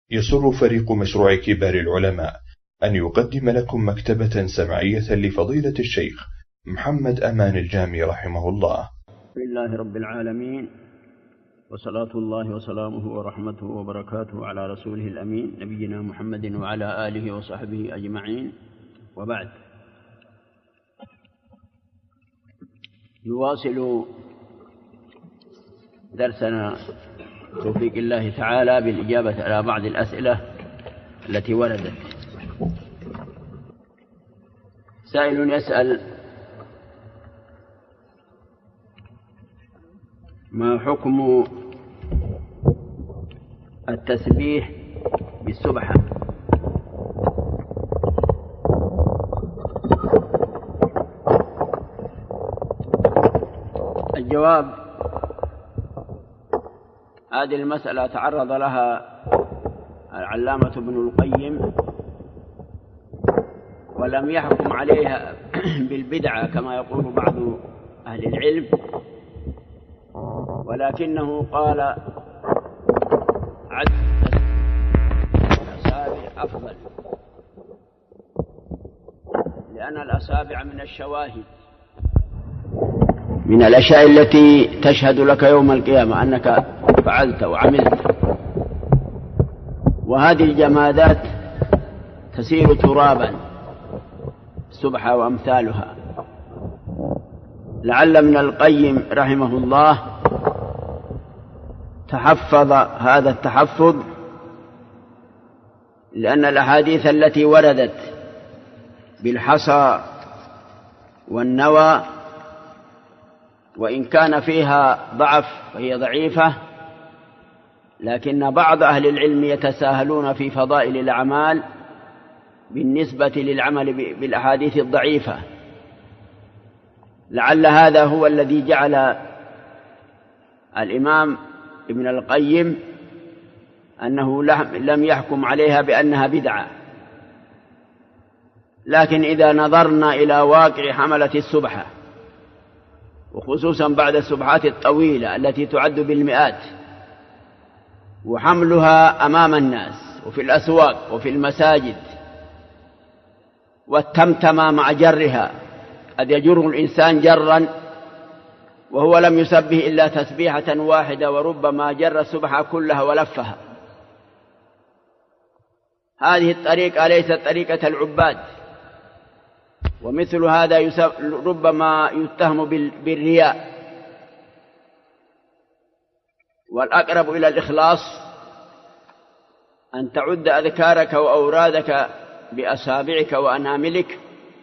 يسر فريق مشروع كبار العلماء أن يقدم لكم مكتبة سمعية لفضيلة الشيخ محمد أمان الجامي رحمه الله. بسم الله رب العالمين، وصلاة الله وسلامه ورحمته وبركاته على رسوله الأمين نبينا محمد وعلى آله وصحبه أجمعين، وبعد. نواصل درسنا توفيق الله تعالى بالإجابة على بعض الأسئلة التي وردت. سائل يسأل: ما حكم التسبيح بالسبحة؟ الجواب: هذه المسألة تعرض لها العلامة ابن القيم ولم يحكم عليها بالبدعة كما يقول بعض أهل العلم، ولكنه قال عد الأصابع أفضل، لأن الأصابع من الشواهد، من الأشياء التي تشهد لك يوم القيامة أنك فعلت وعملت، وهذه الجمادات تسير ترابا، السبحة وأمثالها. لعل ابن القيم رحمه الله تحفظ هذا التحفظ، لأن الأحاديث التي وردت بالحصى والنوى وإن كان فيها ضعف فهي ضعيفة، لكن بعض أهل العلم يتساهلون في فضائل الأعمال بالنسبة للعمل بالأحاديث الضعيفة. لعل هذا هو الذي جعل الإمام ابن القيم أنه لم يحكم عليها بأنها بدعة. لكن إذا نظرنا إلى واقع حملة السبحة، وخصوصا بعد السبحات الطويلة التي تعد بالمئات، وحملها أمام الناس وفي الأسواق وفي المساجد، والتمتمة مع جرها، قد يجر الإنسان جرا وهو لم يسبه إلا تسبيحة واحدة، وربما جر السبحة كلها ولفها. هذه الطريقة ليست طريقة العباد، ومثل هذا ربما يتهم بالرياء، والأقرب إلى الإخلاص أن تعد أذكارك وأورادك بأصابعك وأناملك،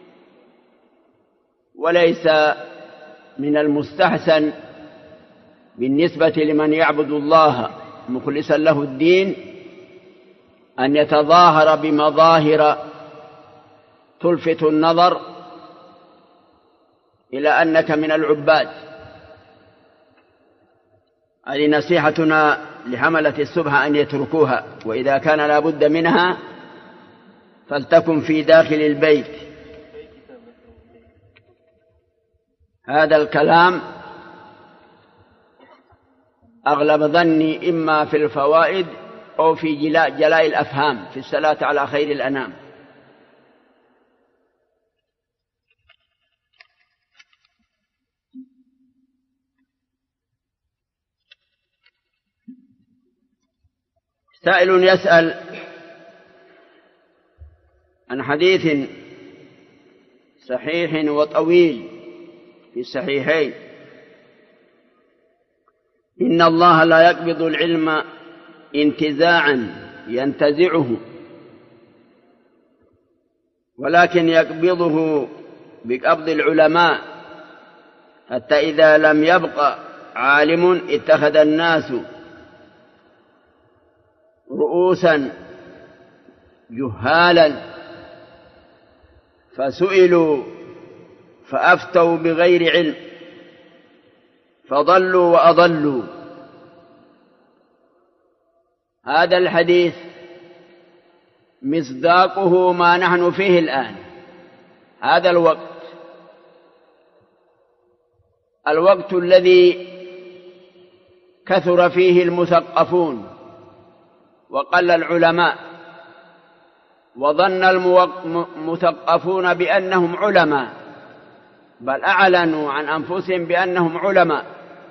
وليس من المستحسن بالنسبة لمن يعبد الله مخلصا له الدين أن يتظاهر بمظاهر تلفت النظر إلى أنك من العباد. هذه نصيحتنا لحملة السبحة أن يتركوها، وإذا كان لا بد منها فلتكن في داخل البيت. هذا الكلام أغلب ظني إما في الفوائد أو في جلاء الأفهام في الصلاة على خير الأنام. سائل يسأل عن حديث صحيح وطويل في الصحيحين: إن الله لا يقبض العلم انتزاعا ينتزعه، ولكن يقبضه بقبض العلماء، حتى إذا لم يبق عالم اتخذ الناس رؤوسا جهالا فسئلوا فأفتوا بغير علم فضلوا وأضلوا. هذا الحديث مصداقه ما نحن فيه الآن، هذا الوقت الذي كثر فيه المثقفون وقل العلماء، وظن المثقفون بأنهم علماء، بل أعلنوا عن أنفسهم بأنهم علماء،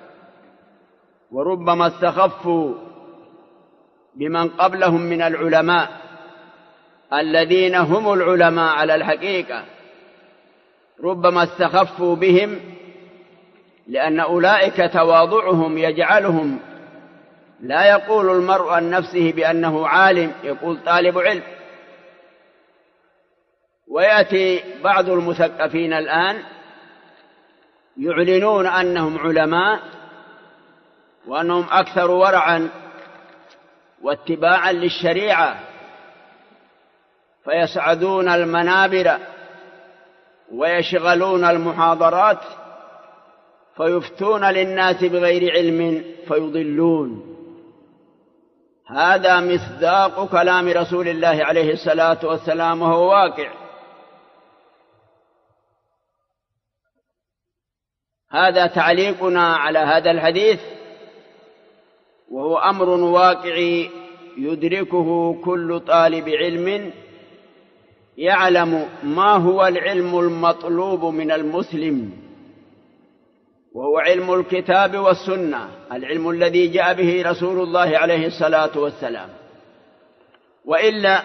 وربما استخفوا بمن قبلهم من العلماء الذين هم العلماء على الحقيقة، ربما استخفوا بهم لأن أولئك تواضعهم يجعلهم لا يقول المرء عن نفسه بأنه عالم، يقول طالب علم. ويأتي بعض المثقفين الآن يعلنون أنهم علماء وأنهم أكثر ورعا واتباعا للشريعة، فيسعدون المنابر ويشغلون المحاضرات فيفتون للناس بغير علم فيضلون. هذا مصداق كلام رسول الله عليه الصلاة والسلام وهو واقع. هذا تعليقنا على هذا الحديث، وهو أمر واقعي يدركه كل طالب علم يعلم ما هو العلم المطلوب من المسلم، وهو علم الكتاب والسنة، العلم الذي جاء به رسول الله عليه الصلاة والسلام. وإلا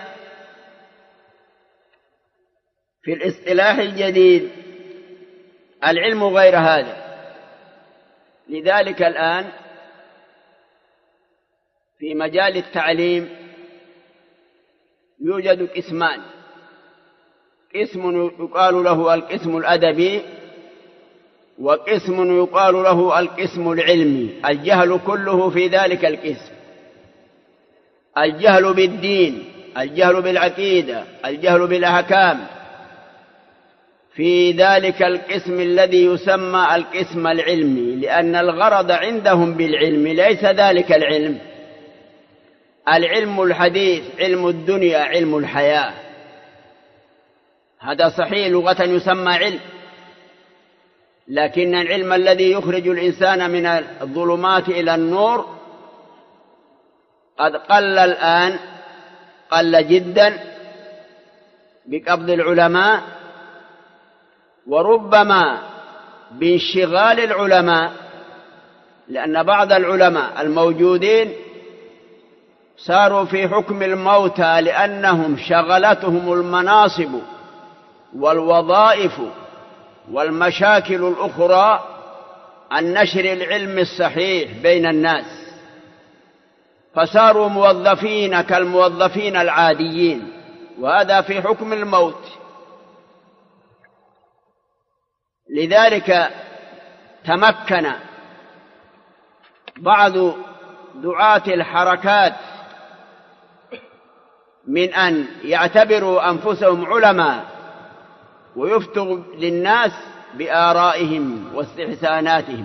في الاصطلاح الجديد العلم غير هذا. لذلك الآن في مجال التعليم يوجد قسمان: قسم يقال له القسم الأدبي، وقسم يقال له القسم العلمي. الجهل كله في ذلك القسم: الجهل بالدين، الجهل بالعقيدة، الجهل بالأحكام، في ذلك القسم الذي يسمى القسم العلمي، لأن الغرض عندهم بالعلم ليس ذلك العلم. العلم الحديث علم الدنيا، علم الحياة، هذا صحيح لغة يسمى علم، لكن العلم الذي يخرج الإنسان من الظلمات إلى النور قد قل الآن، قل جدا بقبض العلماء، وربما بانشغال العلماء، لأن بعض العلماء الموجودين صاروا في حكم الموتى لأنهم شغلتهم المناصب والوظائف والمشاكل الأخرى عن نشر العلم الصحيح بين الناس، فصاروا موظفين كالموظفين العاديين، وهذا في حكم الموت. لذلك تمكن بعض دعاة الحركات من أن يعتبروا أنفسهم علماء ويفتوا للناس بآرائهم واستحساناتهم،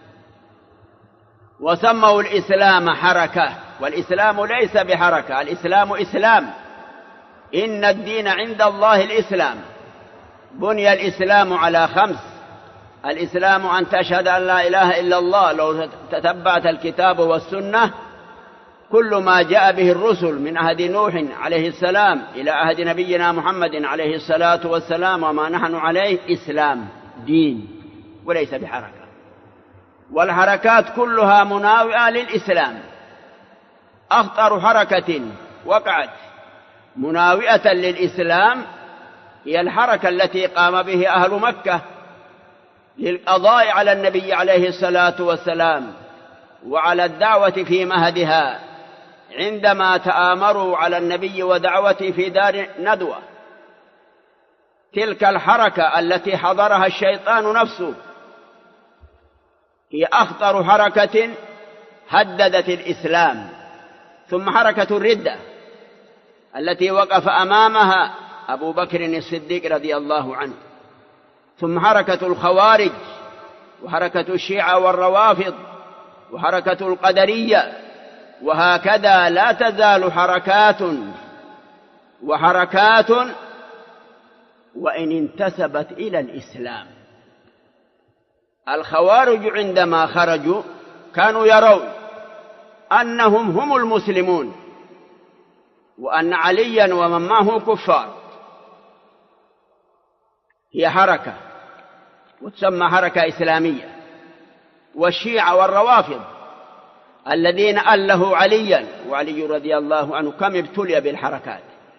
وسموا الإسلام حركة، والإسلام ليس بحركة، الإسلام إسلام. إن الدين عند الله الإسلام. بني الإسلام على 5: الإسلام أن تشهد أن لا إله إلا الله، لو تتبعت الكتاب والسنة كل ما جاء به الرسل من عهد نوح عليه السلام إلى عهد نبينا محمد عليه الصلاة والسلام وما نحن عليه إسلام، دين وليس بحركة. والحركات كلها مناوئة للإسلام. أخطر حركة وقعت مناوئة للإسلام هي الحركة التي قام به أهل مكة للقضاء على النبي عليه الصلاة والسلام وعلى الدعوة في مهدها، عندما تآمروا على النبي ودعوته في دار ندوة. تلك الحركة التي حضرها الشيطان نفسه هي أخطر حركة هددت الإسلام. ثم حركة الردة التي وقف أمامها أبو بكر الصديق رضي الله عنه. ثم حركة الخوارج، وحركة الشيعة والروافض، وحركة القدرية، وهكذا لا تزال حركات وحركات وإن انتسبت إلى الإسلام. الخوارج عندما خرجوا كانوا يرون أنهم هم المسلمون، وأن عليا ومن معه كفار. هي حركة وتسمى حركة إسلامية. والشيعة والروافض الذين ألهوا عليا، وعلي رضي الله عنه كم ابتلي بالحركات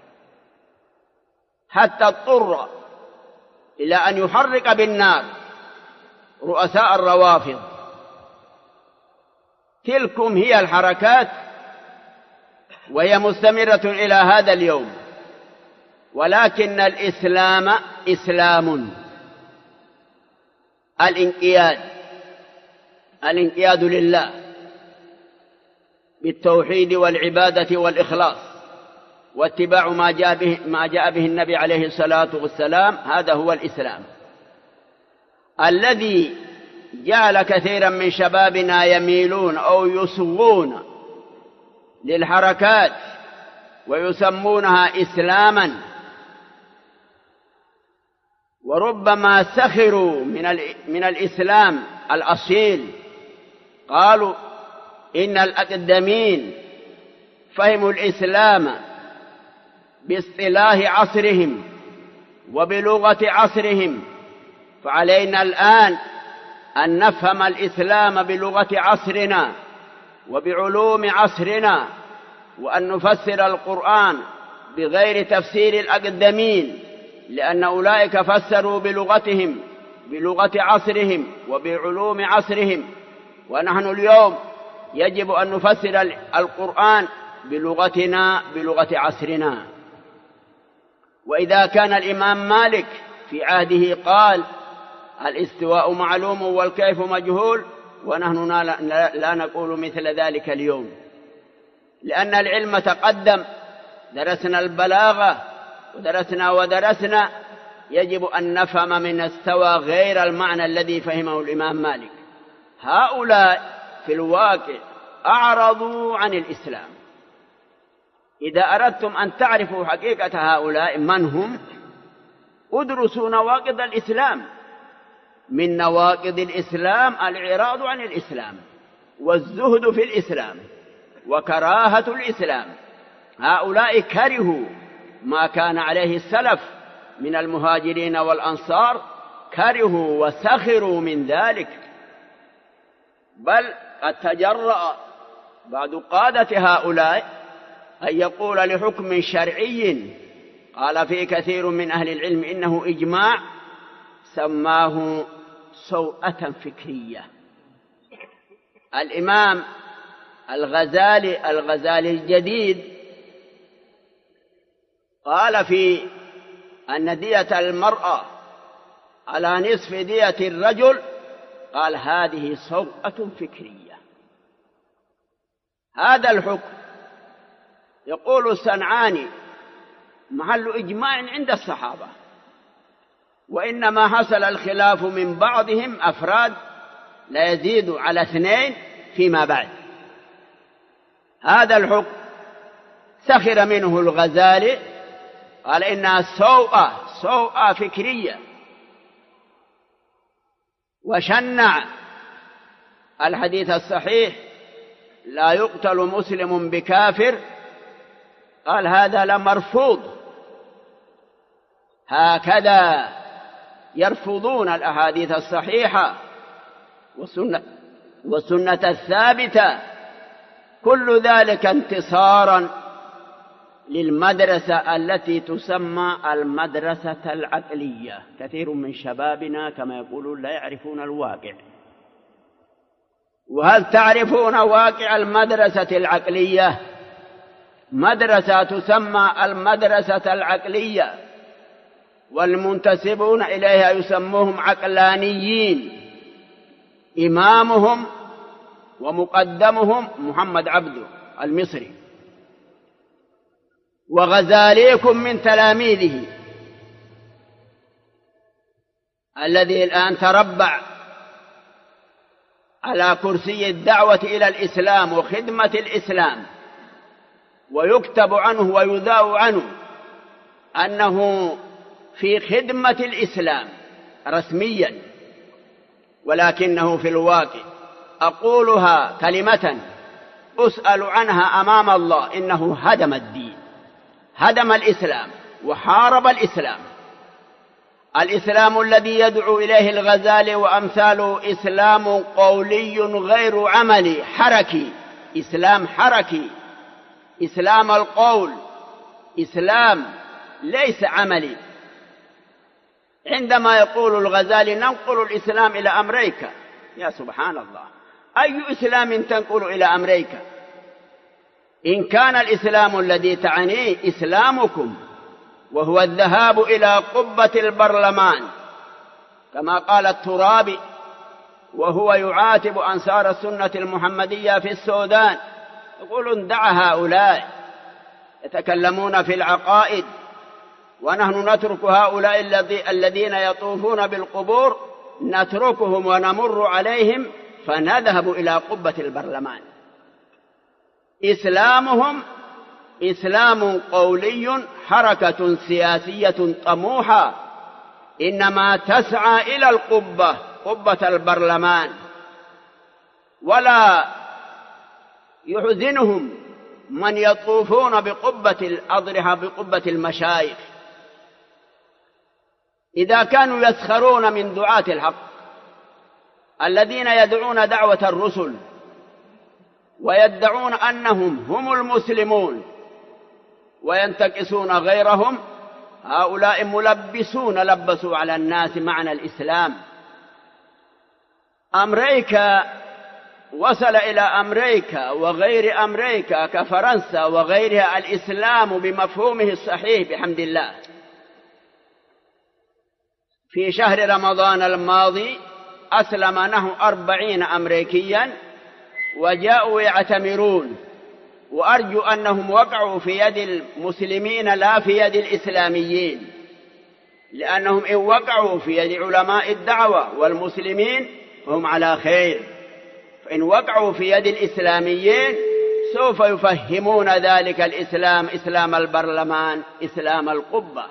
حتى اضطر إلى أن يحرق بالنار رؤساء الروافض. تلكم هي الحركات، وهي مستمرة إلى هذا اليوم. ولكن الإسلام إسلام الانقياد لله بالتوحيد والعبادة والإخلاص، واتباع ما جاء به النبي عليه الصلاة والسلام. هذا هو الإسلام الذي جعل كثيرا من شبابنا يميلون أو يصغون للحركات ويسمونها إسلاما، وربما سخروا من الإسلام الأصيل. قالوا إن الأقدمين فهموا الإسلام باصطلاح عصرهم وبلغة عصرهم، فعلينا الآن أن نفهم الإسلام بلغة عصرنا وبعلوم عصرنا، وأن نفسر القرآن بغير تفسير الأقدمين، لأن أولئك فسروا بلغتهم بلغة عصرهم وبعلوم عصرهم، ونحن اليوم يجب أن نفسر القرآن بلغتنا بلغة عصرنا. وإذا كان الإمام مالك في عهده قال الاستواء معلوم والكيف مجهول، ونحن لا نقول مثل ذلك اليوم، لأن العلم تقدم. درسنا البلاغة ودرسنا. يجب أن نفهم من استوى غير المعنى الذي فهمه الإمام مالك. هؤلاء في الواقع أعرضوا عن الإسلام. إذا أردتم أن تعرفوا حقيقة هؤلاء من هم، ادرسوا نواقض الإسلام. من نواقض الإسلام الإعراض عن الإسلام والزهد في الإسلام وكراهة الإسلام. هؤلاء كرهوا ما كان عليه السلف من المهاجرين والأنصار، كرهوا وسخروا من ذلك، بل قد تجرأ بعض قادة هؤلاء أن يقول لحكم شرعي قال فيه كثير من أهل العلم إنه إجماع، سماه سوءة فكرية. الإمام الغزالي الجديد قال في أن دية المرأة على نصف دية الرجل، قال هذه سوءة فكرية. هذا الحكم يقول الصنعاني محل إجماع عند الصحابة، وإنما حصل الخلاف من بعضهم أفراد لا يزيد على 2 فيما بعد. هذا الحكم سخر منه الغزالي، قال إنها سوءة فكرية، وشنع الحديث الصحيح لا يقتل مسلم بكافر، قال هذا لمرفوض. هكذا يرفضون الأحاديث الصحيحة والسنة الثابتة. كل ذلك انتصارا للمدرسة التي تسمى المدرسة العقلية. كثير من شبابنا كما يقولون لا يعرفون الواقع. وهل تعرفون واقع المدرسة العقلية؟ مدرسة تسمى المدرسة العقلية، والمنتسبون إليها يسموهم عقلانيين. إمامهم ومقدمهم محمد عبده المصري، وغزاليكم من تلاميذه الذي الآن تربع على كرسي الدعوة إلى الإسلام وخدمة الإسلام، ويكتب عنه ويذاع عنه أنه في خدمة الإسلام رسميا، ولكنه في الواقع، أقولها كلمة أسأل عنها أمام الله، إنه هدم الدين هدم الإسلام وحارب الإسلام. الإسلام الذي يدعو إليه الغزالي وأمثاله إسلام قولي غير عملي، حركي، إسلام حركي، إسلام القول، إسلام ليس عملي. عندما يقول الغزالي ننقل الإسلام إلى أمريكا، يا سبحان الله، أي إسلام تنقل إلى أمريكا؟ إن كان الإسلام الذي تعنيه إسلامكم وهو الذهاب إلى قبة البرلمان كما قال الترابي وهو يعاتب أنصار السنة المحمدية في السودان، يقول دع هؤلاء يتكلمون في العقائد ونحن نترك هؤلاء الذين يطوفون بالقبور، نتركهم ونمر عليهم فنذهب إلى قبة البرلمان. إسلامهم إسلام قولي، حركة سياسية طموحة إنما تسعى إلى القبة، قبة البرلمان، ولا يحزنهم من يطوفون بقبة الأضرحة، بقبة المشايخ. إذا كانوا يسخرون من دعاة الحق الذين يدعون دعوة الرسل ويدعون أنهم هم المسلمون وينتكسون غيرهم، هؤلاء ملبسون، لبسوا على الناس معنى الإسلام. أمريكا وصل إلى أمريكا وغير أمريكا كفرنسا وغيرها الإسلام بمفهومه الصحيح بحمد الله. في شهر رمضان الماضي أسلم نحو 40 أمريكيا وجاءوا يعتمرون، وأرجو أنهم وقعوا في يد المسلمين لا في يد الإسلاميين، لأنهم إن وقعوا في يد علماء الدعوة والمسلمين فهم على خير، فإن وقعوا في يد الإسلاميين سوف يفهمون ذلك الإسلام، إسلام البرلمان، إسلام القبة.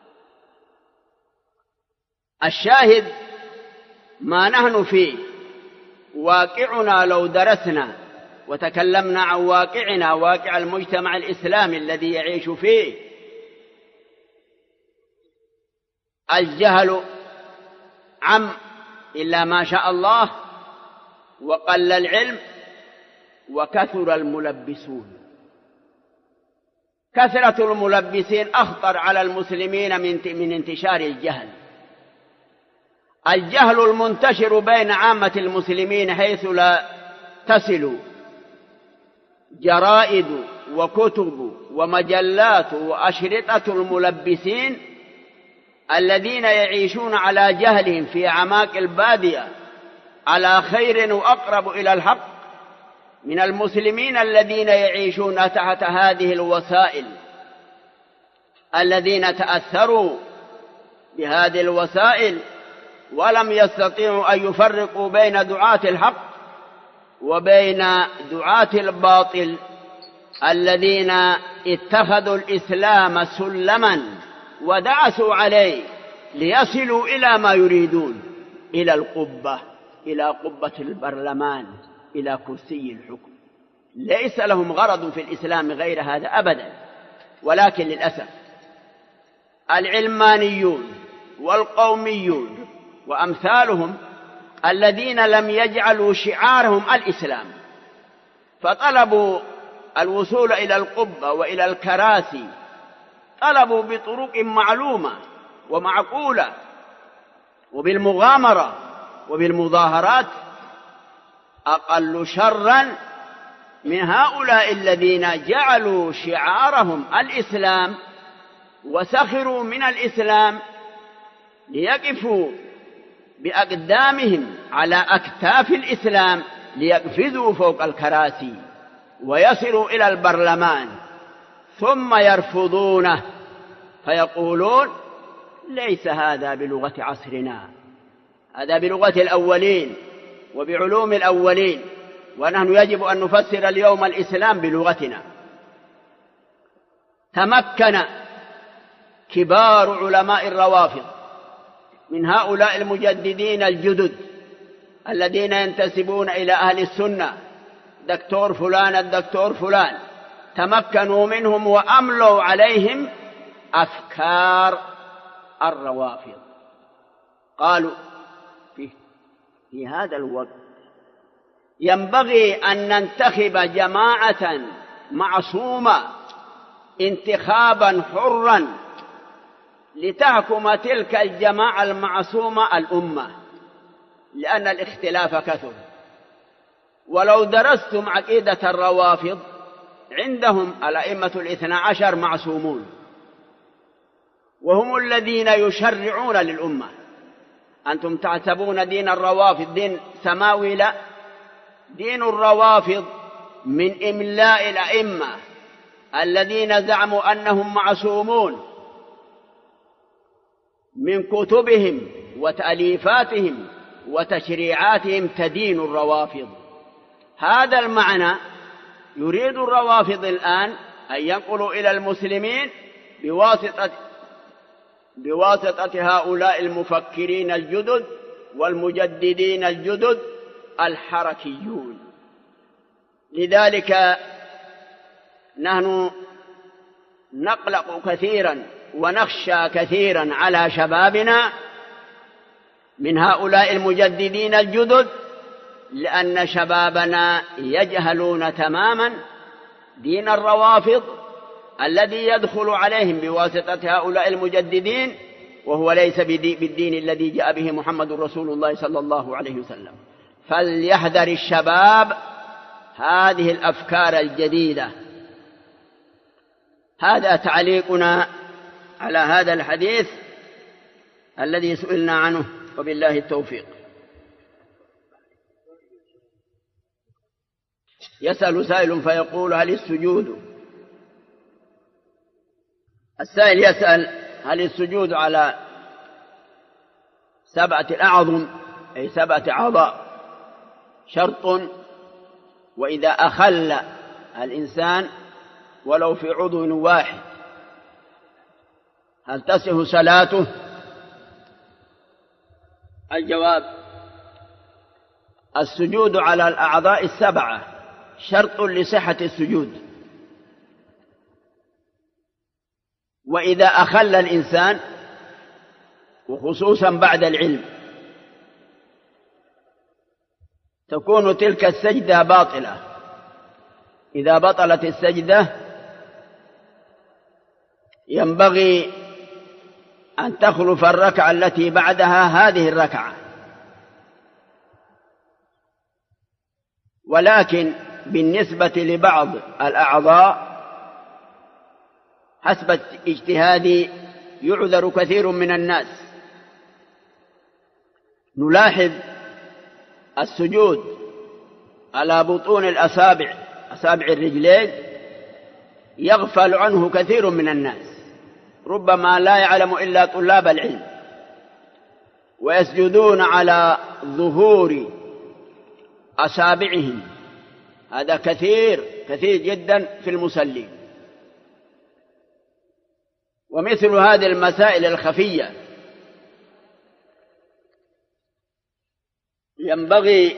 الشاهد ما نحن فيه واقعنا، لو درسنا وتكلمنا عن واقعنا، واقع المجتمع الإسلامي الذي يعيش فيه، الجهل عم إلا ما شاء الله، وقل العلم، وكثر الملبسون. كثرة الملبسين أخطر على المسلمين من انتشار الجهل. الجهل المنتشر بين عامة المسلمين حيث لا تصل جرائد وكتب ومجلات وأشرطة الملبسين الذين يعيشون على جهلهم في أعماق البادية على خير وأقرب إلى الحق من المسلمين الذين يعيشون تحت هذه الوسائل، الذين تأثروا بهذه الوسائل ولم يستطيعوا أن يفرقوا بين دعاة الحق وبين دعاة الباطل الذين اتخذوا الإسلام سلما ودعسوا عليه ليصلوا إلى ما يريدون، إلى القبة، إلى قبة البرلمان، إلى كرسي الحكم. ليس لهم غرض في الإسلام غير هذا أبدا. ولكن للأسف العلمانيون والقوميون وأمثالهم الذين لم يجعلوا شعارهم الإسلام، فطلبوا الوصول إلى القبة وإلى الكراسي، طلبوا بطرق معلومة ومعقولة وبالمغامرة وبالمظاهرات، أقل شرا من هؤلاء الذين جعلوا شعارهم الإسلام وسخروا من الإسلام ليقفوا بأقدامهم على أكتاف الإسلام ليقفزوا فوق الكراسي ويصلوا إلى البرلمان، ثم يرفضونه فيقولون ليس هذا بلغة عصرنا، هذا بلغة الأولين وبعلوم الأولين، ونحن يجب أن نفسر اليوم الإسلام بلغتنا. تمكن كبار علماء الروافض من هؤلاء المجددين الجدد الذين ينتسبون إلى أهل السنة، دكتور فلان الدكتور فلان، تمكنوا منهم وأملوا عليهم أفكار الروافض. قالوا في هذا الوقت ينبغي أن ننتخب جماعة معصومة انتخابا حرا لتحكم تلك الجماعة المعصومة الأمة، لأن الاختلاف كثر. ولو درستم عقيدة الروافض عندهم الأئمة الاثنى عشر معصومون، وهم الذين يشرعون للأمة. أنتم تحسبون دين الروافض دين سماوي، لا، دين الروافض من إملاء الأئمة الذين زعموا أنهم معصومون من كتبهم وتأليفاتهم وتشريعاتهم تدين الروافض. هذا المعنى يريد الروافض الآن أن ينقلوا إلى المسلمين بواسطة هؤلاء المفكرين الجدد والمجددين الجدد الحركيون. لذلك نحن نقلق كثيرا ونخشى كثيرا على شبابنا من هؤلاء المجددين الجدد، لأن شبابنا يجهلون تماما دين الروافض الذي يدخل عليهم بواسطة هؤلاء المجددين، وهو ليس بالدين الذي جاء به محمد رسول الله صلى الله عليه وسلم. فليحذر الشباب هذه الأفكار الجديدة. هذا تعليقنا على هذا الحديث الذي سئلنا عنه، وبالله التوفيق. يسأل سائل فيقول: هل السجود، السائل يسأل هل السجود على 7 أعظم أي 7 أعضاء شرط، وإذا أخل الإنسان ولو في عضو واحد هل تصح صلاته؟ الجواب: السجود على الأعضاء 7 شرط لصحة السجود، وإذا أخل الإنسان وخصوصا بعد العلم تكون تلك السجدة باطلة. إذا بطلت السجدة ينبغي أن تخلف الركعة التي بعدها هذه الركعة. ولكن بالنسبة لبعض الأعضاء حسب اجتهادي يعذر كثير من الناس. نلاحظ السجود على بطون الأصابع، أصابع الرجلين، يغفل عنه كثير من الناس، ربما لا يعلم إلا طلاب العلم، ويسجدون على ظهور أصابعهم. هذا كثير جدا في المصلين. ومثل هذه المسائل الخفية ينبغي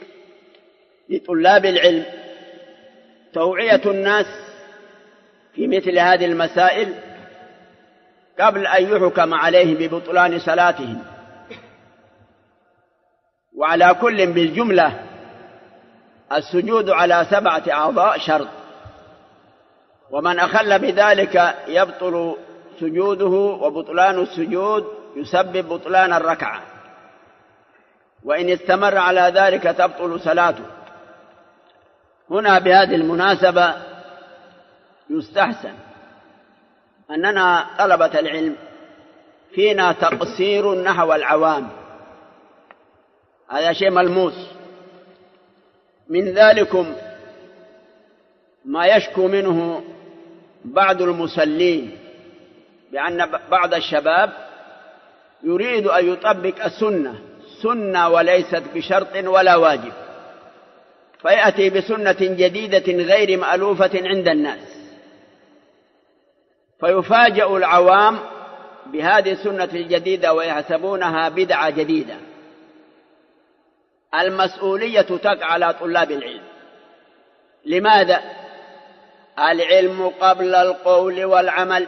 لطلاب العلم توعية الناس في مثل هذه المسائل قبل أن يحكم عليهم ببطلان صلاتهم. وعلى كل بالجملة السجود على 7 أعضاء شرط، ومن أخل بذلك يبطل سجوده، وبطلان السجود يسبب بطلان الركعة، وإن استمر على ذلك تبطل صلاته. هنا بهذه المناسبة يستحسن أننا طلبة العلم فينا تقصير نحو العوام، هذا شيء ملموس. من ذلكم ما يشكو منه بعض المصلين بأن بعض الشباب يريد أن يطبق السنة سنة وليست بشرط ولا واجب، فيأتي بسنة جديدة غير مألوفة عند الناس، فيفاجأ العوام بهذه السنة الجديدة ويحسبونها بدعة جديدة. المسؤولية تقع على طلاب العلم. لماذا؟ العلم قبل القول والعمل.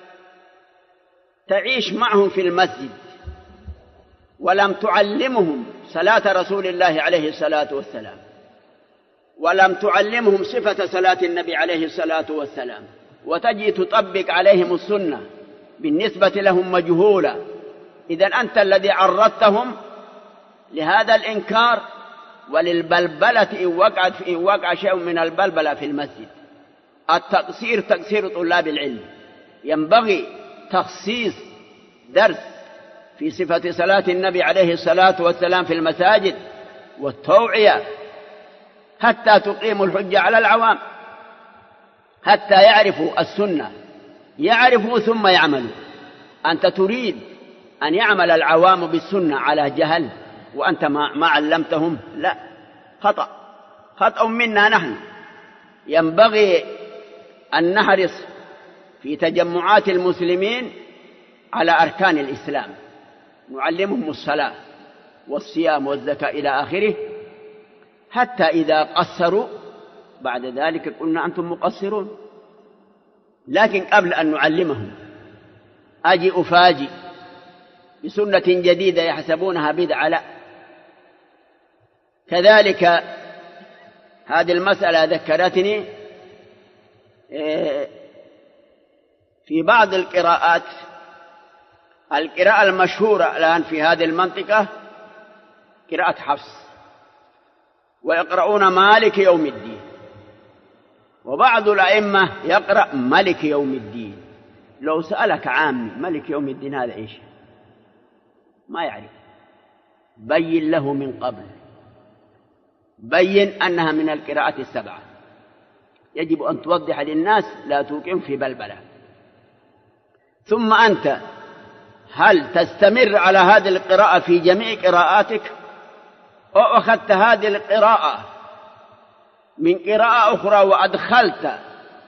تعيش معهم في المسجد ولم تعلمهم صلاة رسول الله عليه الصلاة والسلام، ولم تعلمهم صفة صلاة النبي عليه الصلاة والسلام، وتجي تطبق عليهم السنة بالنسبة لهم مجهولة، إذن أنت الذي عرضتهم لهذا الإنكار وللبلبلة إن وقع شيء من البلبلة في المسجد. التقصير تقصير طلاب العلم، ينبغي تخصيص درس في صفة صلاة النبي عليه الصلاة والسلام في المساجد والتوعية حتى تقيم الحجة على العوام، حتى يعرفوا السنة، يعرفوا ثم يعملوا. أنت تريد أن يعمل العوام بالسنة على جهل وأنت ما علمتهم؟ لا، خطأ منا نحن. ينبغي أن نحرص في تجمعات المسلمين على أركان الإسلام، نعلمهم الصلاة والصيام والزكاة إلى آخره، حتى إذا قصروا بعد ذلك قلنا أنتم مقصرون. لكن قبل أن نعلمهم أجي أفاجئ بسنة جديدة يحسبونها بدعة، لا. كذلك هذه المسألة ذكرتني في بعض القراءات، القراءة المشهورة الآن في هذه المنطقة قراءة حفص، ويقرؤون مالك يوم الدين، وبعض الأئمة يقرأ ملك يوم الدين. لو سألك عامي ملك يوم الدين هذا إيش؟ ما يعرف. بين له من قبل، بين أنها من القراءات السبعة. يجب أن توضح للناس، لا توقعهم في بلبلة. ثم أنت هل تستمر على هذه القراءة في جميع قراءاتك، أو أخذت هذه القراءة من قراءة أخرى وأدخلت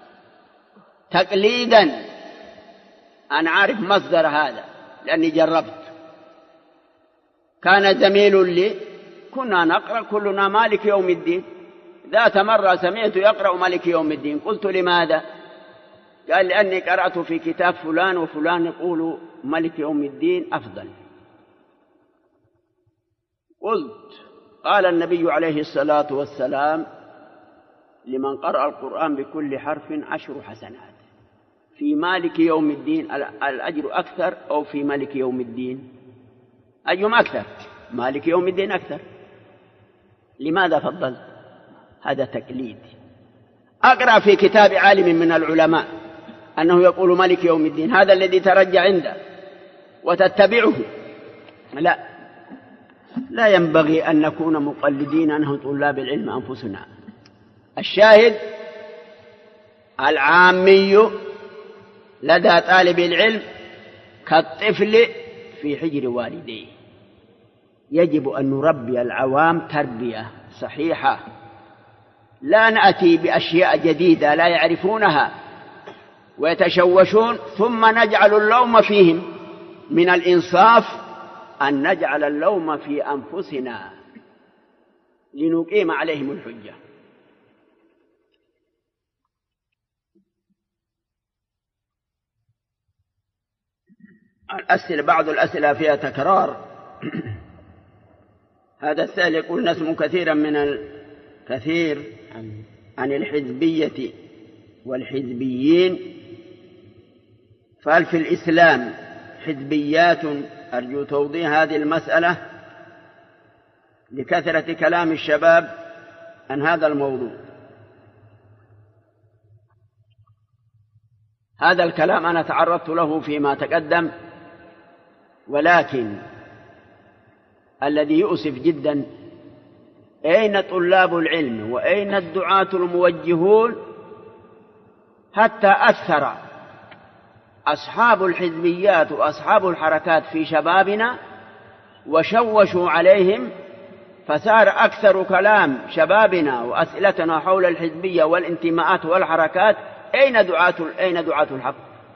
تقليدا؟ أنا عارف مصدر هذا لأني جربت. كان زميل لي كنا نقرأ كلنا مالك يوم الدين، ذات مرة سمعت يقرأ مالك يوم الدين، قلت لماذا؟ قال لأني قرأت في كتاب فلان وفلان يقول مالك يوم الدين أفضل. قلت قال النبي عليه الصلاة والسلام لمن قرأ القرآن بكل حرف 10 حسنات. في مالك يوم الدين الأجر أكثر أو في مالك يوم الدين؟ أيهما أكثر؟ مالك يوم الدين أكثر. لماذا فضلت؟ هذا تقليد. أقرأ في كتاب عالم من العلماء أنه يقول مالك يوم الدين، هذا الذي ترجع عنده وتتبعه. لا ينبغي أن نكون مقلدين أنه طلاب العلم أنفسنا. الشاهد العامي لدى طالب العلم كالطفل في حجر والديه. يجب أن نربي العوام تربية صحيحة، لا نأتي بأشياء جديدة لا يعرفونها ويتشوشون ثم نجعل اللوم فيهم. من الإنصاف أن نجعل اللوم في أنفسنا لنقيم عليهم الحجة. بعض الأسئلة فيها تكرار. هذا السائل يقول: نسمع كثيرا من الكثير عن الحزبية والحزبيين، فهل في الإسلام حزبيات؟ أرجو توضيح هذه المسألة لكثرة كلام الشباب عن هذا الموضوع. هذا الكلام أنا تعرضت له فيما تقدم، ولكن الذي يؤسف جدا أين طلاب العلم وأين الدعاة الموجهون؟ حتى أثر أصحاب الحزبيات وأصحاب الحركات في شبابنا وشوشوا عليهم، فصار أكثر كلام شبابنا وأسئلتنا حول الحزبية والانتماءات والحركات: أين دعاة الحق؟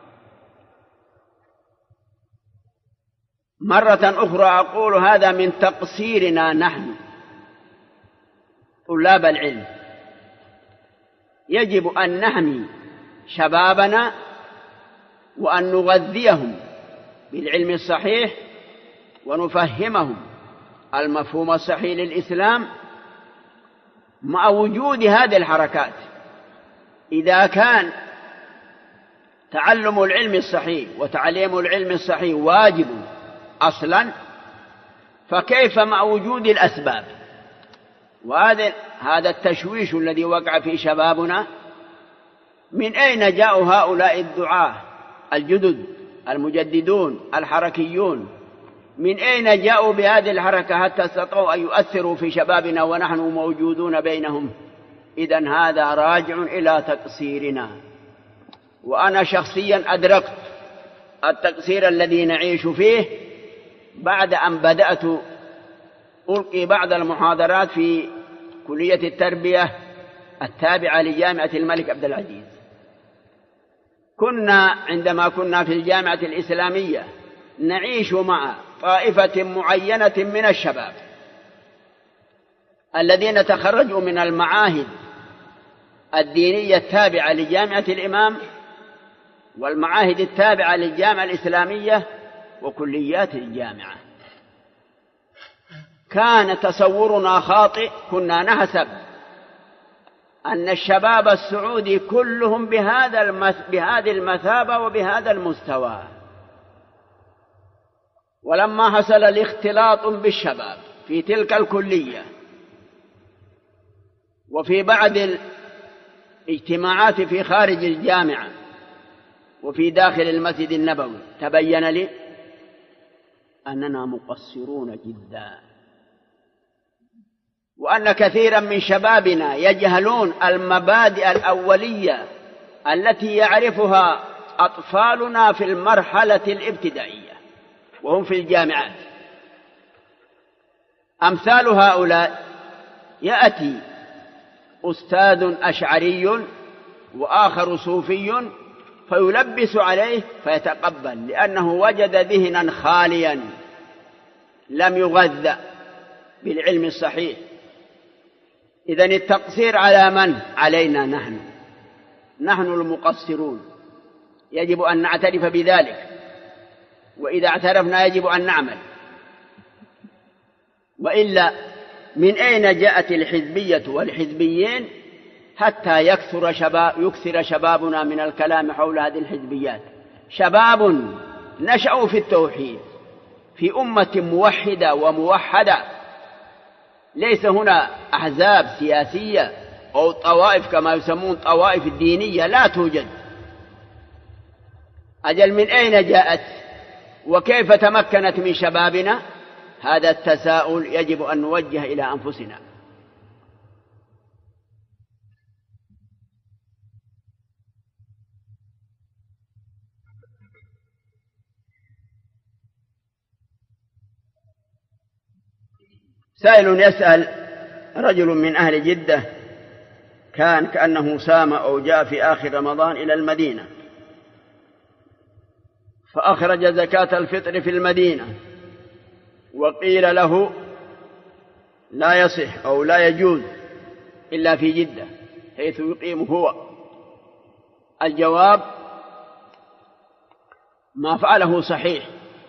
مرة أخرى أقول هذا من تقصيرنا نحن طلاب العلم. يجب أن نحمي شبابنا وأن نغذيهم بالعلم الصحيح ونفهمهم المفهوم الصحيح للإسلام مع وجود هذه الحركات. إذا كان تعلم العلم الصحيح وتعليم العلم الصحيح واجب أصلا، فكيف مع وجود الأسباب؟ وهذا التشويش الذي وقع في شبابنا. من أين جاءوا هؤلاء الدعاة الجدد المجددون الحركيون؟ من أين جاءوا بهذه الحركة حتى استطاعوا أن يؤثروا في شبابنا ونحن موجودون بينهم؟ إذن هذا راجع إلى تقصيرنا. وأنا شخصيا أدركت التقصير الذي نعيش فيه بعد أن بدأت ألقي بعض المحاضرات في كلية التربية التابعة لجامعة الملك عبد العزيز. عندما كنا في الجامعة الإسلامية نعيش مع طائفة معينة من الشباب الذين تخرجوا من المعاهد الدينية التابعة لجامعة الإمام والمعاهد التابعة للجامعة الإسلامية وكليات الجامعة. كان تصورنا خاطئ، كنا نحسب أن الشباب السعودي كلهم بهذه المثابة وبهذا المستوى. ولما حصل الاختلاط بالشباب في تلك الكلية وفي بعض الاجتماعات في خارج الجامعة وفي داخل المسجد النبوي، تبين لي أننا مقصرون جدا، وأن كثيرا من شبابنا يجهلون المبادئ الأولية التي يعرفها أطفالنا في المرحلة الابتدائية وهم في الجامعات. أمثال هؤلاء: يأتي أستاذ أشعري وآخر صوفي فيلبس عليه فيتقبل، لأنه وجد ذهنا خاليا لم يغذى بالعلم الصحيح. إذن التقصير على من؟ علينا نحن المقصرون. يجب أن نعترف بذلك، وإذا اعترفنا يجب أن نعمل. وإلا من أين جاءت الحزبية والحزبيين حتى يكثر شبابنا من الكلام حول هذه الحزبيات؟ شباب نشأوا في التوحيد في أمة موحدة وموحدة، ليس هنا أحزاب سياسية أو طوائف كما يسمون طوائف الدينية، لا توجد. أجل من أين جاءت وكيف تمكنت من شبابنا؟ هذا التساؤل يجب أن نوجه إلى أنفسنا. سائل يسأل: رجل من أهل جدة كأنه سام أو جاء في آخر رمضان إلى المدينة، فأخرج زكاة الفطر في المدينة، وقيل له لا يصح أو لا يجوز إلا في جدة حيث يقيم هو. الجواب: ما فعله صحيح.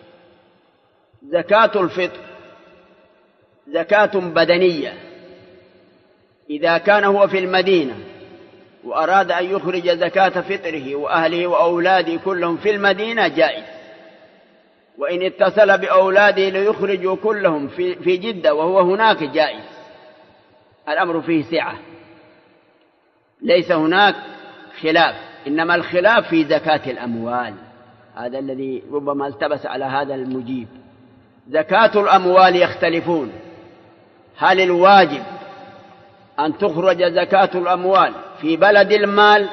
زكاة الفطر زكاة بدنية، إذا كان هو في المدينة وأراد أن يخرج زكاة فطره وأهله وأولاده كلهم في المدينة جائز، وإن اتصل بأولاده ليخرجوا كلهم في جدة وهو هناك جائز. الأمر فيه سعة، ليس هناك خلاف، إنما الخلاف في زكاة الأموال. هذا الذي ربما التبس على هذا المجيب. زكاة الأموال يختلفون، هل الواجب أن تخرج زكاة الأموال في بلد المال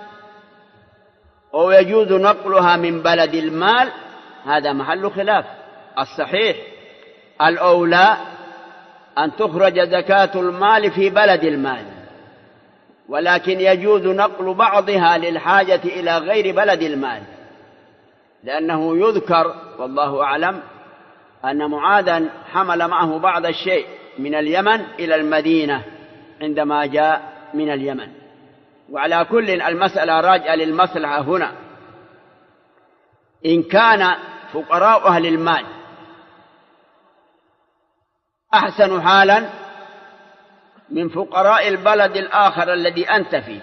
أو يجوز نقلها من بلد المال؟ هذا محل خلاف. الصحيح الأولى أن تخرج زكاة المال في بلد المال، ولكن يجوز نقل بعضها للحاجة إلى غير بلد المال، لأنه يذكر والله أعلم أن معاذا حمل معه بعض الشيء من اليمن إلى المدينة عندما جاء من اليمن. وعلى كل المسألة راجعة للمصلحة هنا. إن كان فقراء أهل المال أحسن حالا من فقراء البلد الآخر الذي أنت فيه،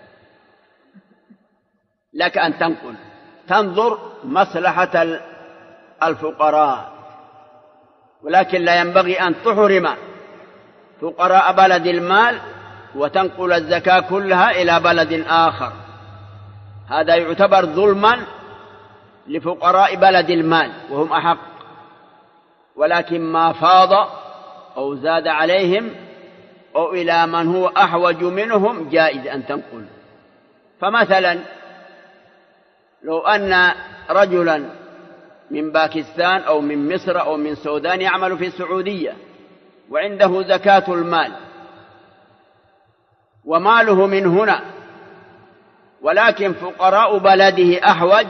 لك أن تنظر مصلحة الفقراء، ولكن لا ينبغي أن تحرم فقراء بلد المال وتنقل الزكاة كلها إلى بلد آخر. هذا يعتبر ظلما لفقراء بلد المال وهم أحق، ولكن ما فاض أو زاد عليهم أو إلى من هو أحوج منهم جائز أن تنقل. فمثلا لو أن رجلا من باكستان أو من مصر أو من السودان يعمل في السعودية وعنده زكاة المال وماله من هنا، ولكن فقراء بلده أحوج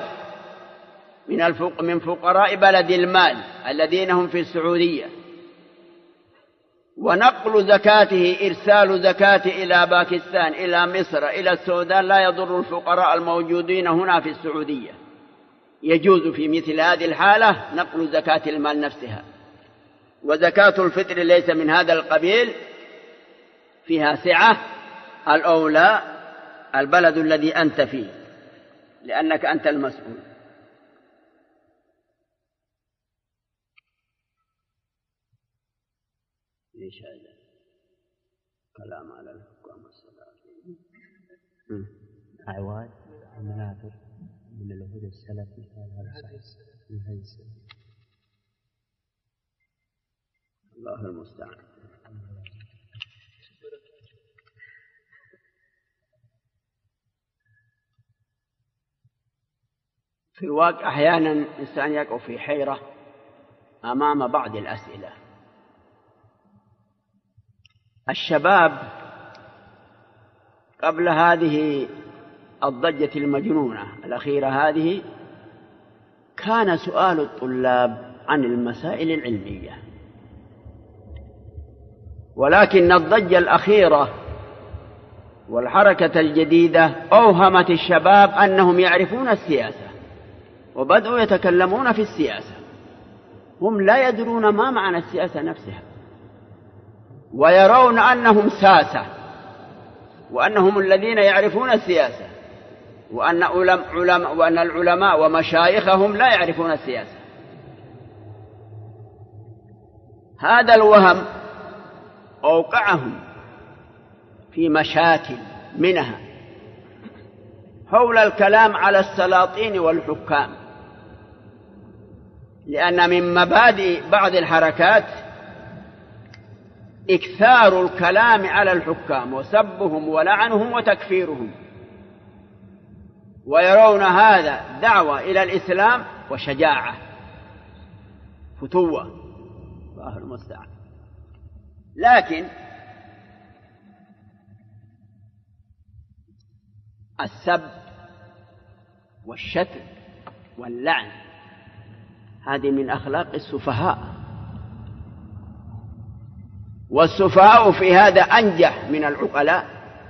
من فقراء بلد المال الذين هم في السعودية، ونقل زكاته إرسال زكاته إلى باكستان إلى مصر إلى السودان لا يضر الفقراء الموجودين هنا في السعودية. يجوز في مثل هذه الحالة نقل زكاة المال نفسها. وزكاة الفطر ليس من هذا القبيل، فيها سعة، الأولى البلد الذي أنت فيه لأنك أنت المسؤول. إيش هذا كلام على الحكام والسلاطين؟ أعواد المنافر من اليهود السلفي هذا صحيح من هذه السنة. الله المستعان. في الواقع أحيانا الإنسان يقع في حيرة أمام بعض الأسئلة. الشباب قبل هذه الضجة المجنونة الأخيرة هذه كان سؤال الطلاب عن المسائل العلمية، ولكن الضجة الأخيرة والحركة الجديدة أوهمت الشباب أنهم يعرفون السياسة وبدأوا يتكلمون في السياسة. هم لا يدرون ما معنى السياسة نفسها، ويرون أنهم ساسة وأنهم الذين يعرفون السياسة، وأن العلماء ومشايخهم لا يعرفون السياسة. هذا الوهم أوقعهم في مشاكل، منها حول الكلام على السلاطين والحكام، لأن من مبادئ بعض الحركات إكثار الكلام على الحكام وسبهم ولعنهم وتكفيرهم، ويرون هذا دعوة إلى الإسلام وشجاعة فتوة. الله المستعان. لكن السب والشتم واللعن هذه من أخلاق السفهاء، والسفهاء في هذا أنجح من العقلاء.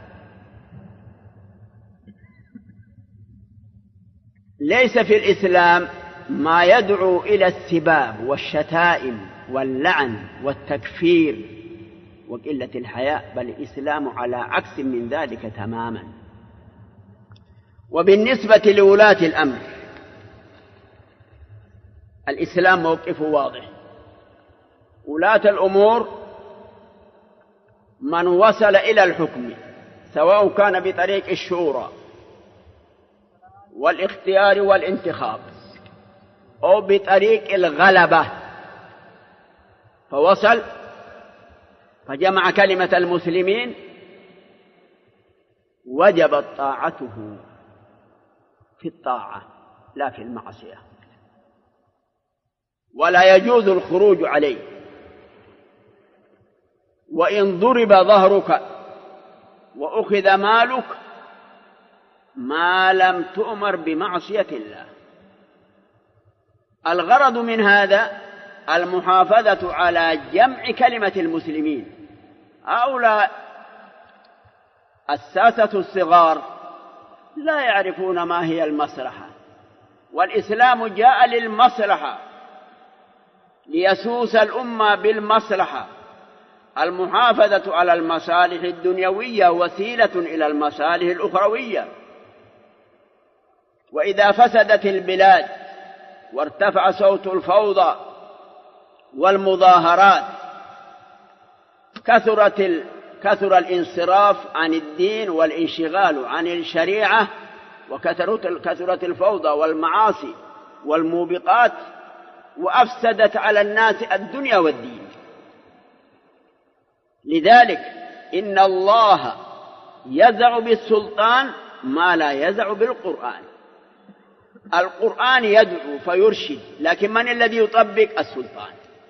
ليس في الإسلام ما يدعو إلى السباب والشتائم واللعن والتكفير وقلة الحياء، بل الإسلام على عكس من ذلك تماما. وبالنسبة لولاة الأمر الإسلام موقفه واضح. ولاة الأمور من وصل إلى الحكم سواء كان بطريق الشورى والاختيار والانتخاب أو بطريق الغلبة فوصل فجمع كلمة المسلمين، وجبت طاعته في الطاعة لا في المعصية، ولا يجوز الخروج عليه. وإن ضرب ظهرك وأخذ مالك ما لم تؤمر بمعصية الله. الغرض من هذا المحافظة على جمع كلمة المسلمين. هؤلاء الساسة الصغار لا يعرفون ما هي المصلحة، والإسلام جاء للمصلحة ليسوس الأمة بالمصلحة. المحافظة على المصالح الدنيوية وسيلة إلى المصالح الأخروية. وإذا فسدت البلاد وارتفع صوت الفوضى والمظاهرات كثر الانصراف عن الدين والانشغال عن الشريعة، وكثرت الفوضى والمعاصي والموبقات، وأفسدت على الناس الدنيا والدين. لذلك إن الله يزع بالسلطان ما لا يزع بالقرآن. القرآن يدعو فيرشد، لكن من الذي يطبق؟ السلطان.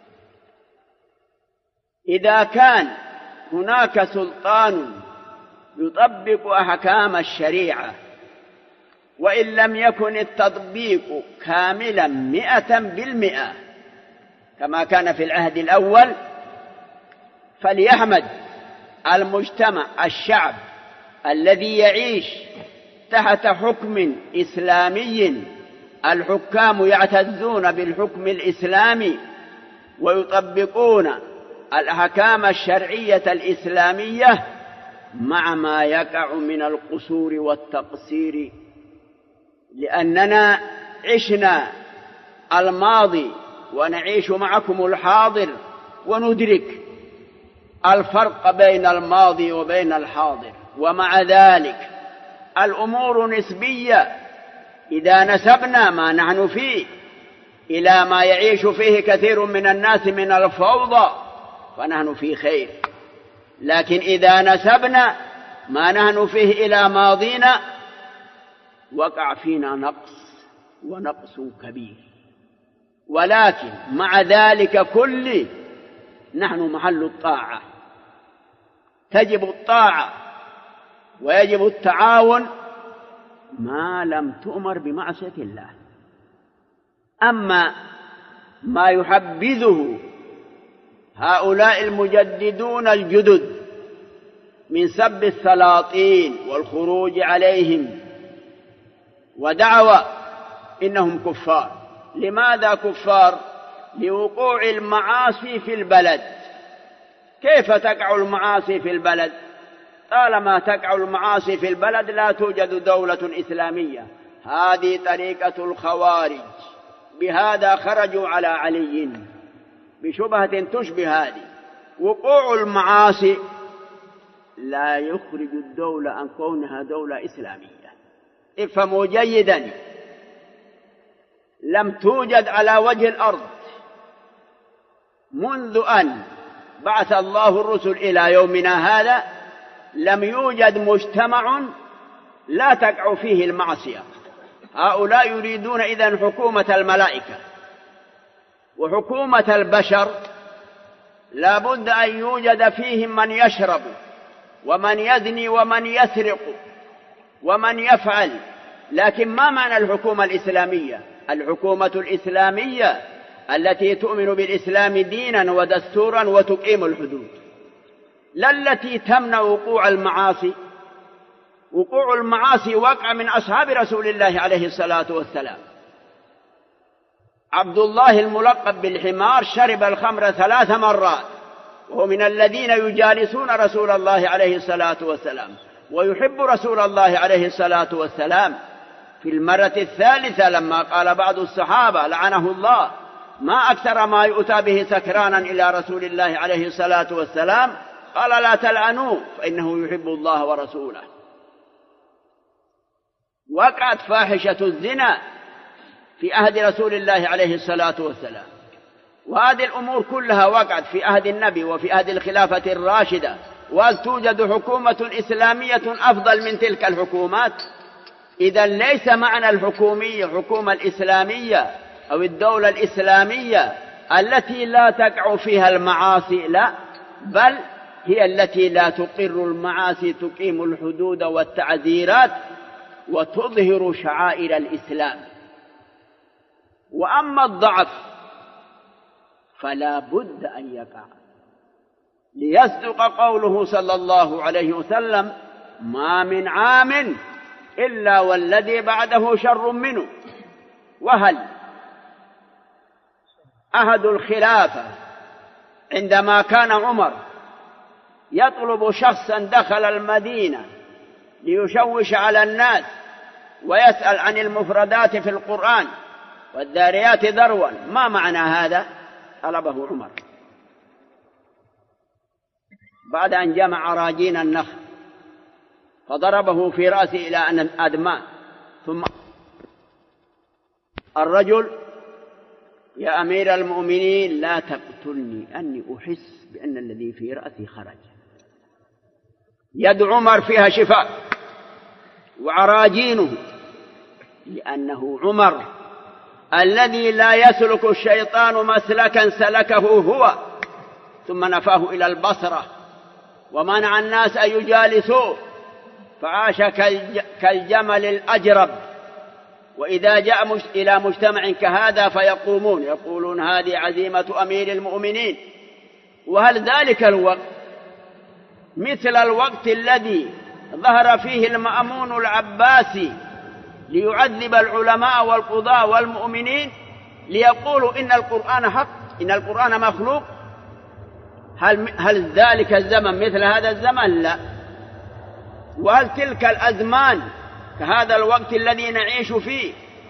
إذا كان هناك سلطان يطبق أحكام الشريعة وإن لم يكن التطبيق كاملا 100% كما كان في العهد الأول، فليحمد المجتمع الشعب الذي يعيش تحت حكم إسلامي. الحكام يعتزون بالحكم الإسلامي ويطبقون الأحكام الشرعية الإسلامية مع ما يقع من القصور والتقصير، لأننا عشنا الماضي ونعيش معكم الحاضر وندرك الفرق بين الماضي وبين الحاضر. ومع ذلك الأمور نسبية. إذا نسبنا ما نحن فيه إلى ما يعيش فيه كثير من الناس من الفوضى فنحن في خير، لكن إذا نسبنا ما نحن فيه إلى ماضينا وقع فينا نقص كبير. ولكن مع ذلك كله نحن محل الطاعة، تجب الطاعة ويجب التعاون ما لم تؤمر بمعصية الله. أما ما يحبذه هؤلاء المجددون الجدد من سب السلاطين والخروج عليهم ودعوى إنهم كفار. لماذا كفار؟ لوقوع المعاصي في البلد. كيف تقع المعاصي في البلد؟ طالما تقع المعاصي في البلد لا توجد دولة إسلامية. هذه طريقة الخوارج، بهذا خرجوا على علي بشبهة تشبه هذه. وقوع المعاصي لا يخرج الدولة عن كونها دولة إسلامية. افهموا جيدا، لم توجد على وجه الأرض منذ أن بعث الله الرسل إلى يومنا هذا، لم يوجد مجتمع لا تقع فيه المعصية. هؤلاء يريدون إذن حكومة الملائكة وحكومة البشر. لا بد أن يوجد فيهم من يشرب ومن يزني ومن يسرق ومن يفعل. لكن ما معنى الحكومة الإسلامية؟ الحكومة الإسلامية التي تؤمن بالإسلام دينا ودستورا وتقيم الحدود، لا التي تمنع وقوع المعاصي. وقوع المعاصي وقع من أصحاب رسول الله عليه الصلاة والسلام. عبد الله الملقب بالحمار شرب الخمر 3 مرات، وهو من الذين يجالسون رسول الله عليه الصلاة والسلام ويحب رسول الله عليه الصلاة والسلام. في المرة الثالثة لما قال بعض الصحابة لعنه الله ما أكثر ما يؤتى به سكرانا إلى رسول الله عليه الصلاة والسلام، قال لا تلعنوه فإنه يحب الله ورسوله. وقعت فاحشة الزنا في عهد رسول الله عليه الصلاة والسلام، وهذه الأمور كلها وقعت في عهد النبي وفي عهد الخلافة الراشدة. وهل توجد حكومة إسلامية أفضل من تلك الحكومات؟ إذا ليس معنى الحكومية حكومة الإسلامية أو الدولة الإسلامية التي لا تقع فيها المعاصي، لا، بل هي التي لا تقر المعاصي، تقيم الحدود والتعزيرات وتظهر شعائر الإسلام. وأما الضعف فلا بد أن يقع، ليصدق قوله صلى الله عليه وسلم ما من عام إلا والذي بعده شر منه. وهل عهد الخلافة عندما كان عمر يطلب شخصا دخل المدينة ليشوش على الناس ويسأل عن المفردات في القرآن والذاريات ذروا، ما معنى هذا؟ طلبه عمر بعد أن جمع راجين النخل فضربه في رأسه إلى أن أدمى، ثم الرجل: يا أمير المؤمنين لا تقتلني أني أحس بأن الذي في رأسي خرج. يد عمر فيها شفاء وعراجينه، لأنه عمر الذي لا يسلك الشيطان مسلكا سلكه هو، ثم نفاه إلى البصرة ومنع الناس أن يجالسوه، فعاش كالجمل الأجرب. وإذا جاء إلى مجتمع كهذا فيقومون يقولون هذه عزيمة أمير المؤمنين. وهل ذلك الوقت مثل الوقت الذي ظهر فيه المأمون العباسي ليعذب العلماء والقضاة والمؤمنين ليقولوا إن القرآن حق، إن القرآن مخلوق؟ هل ذلك الزمن مثل هذا الزمن؟ لا. وهل تلك الأزمان كهذا الوقت الذي نعيش فيه؟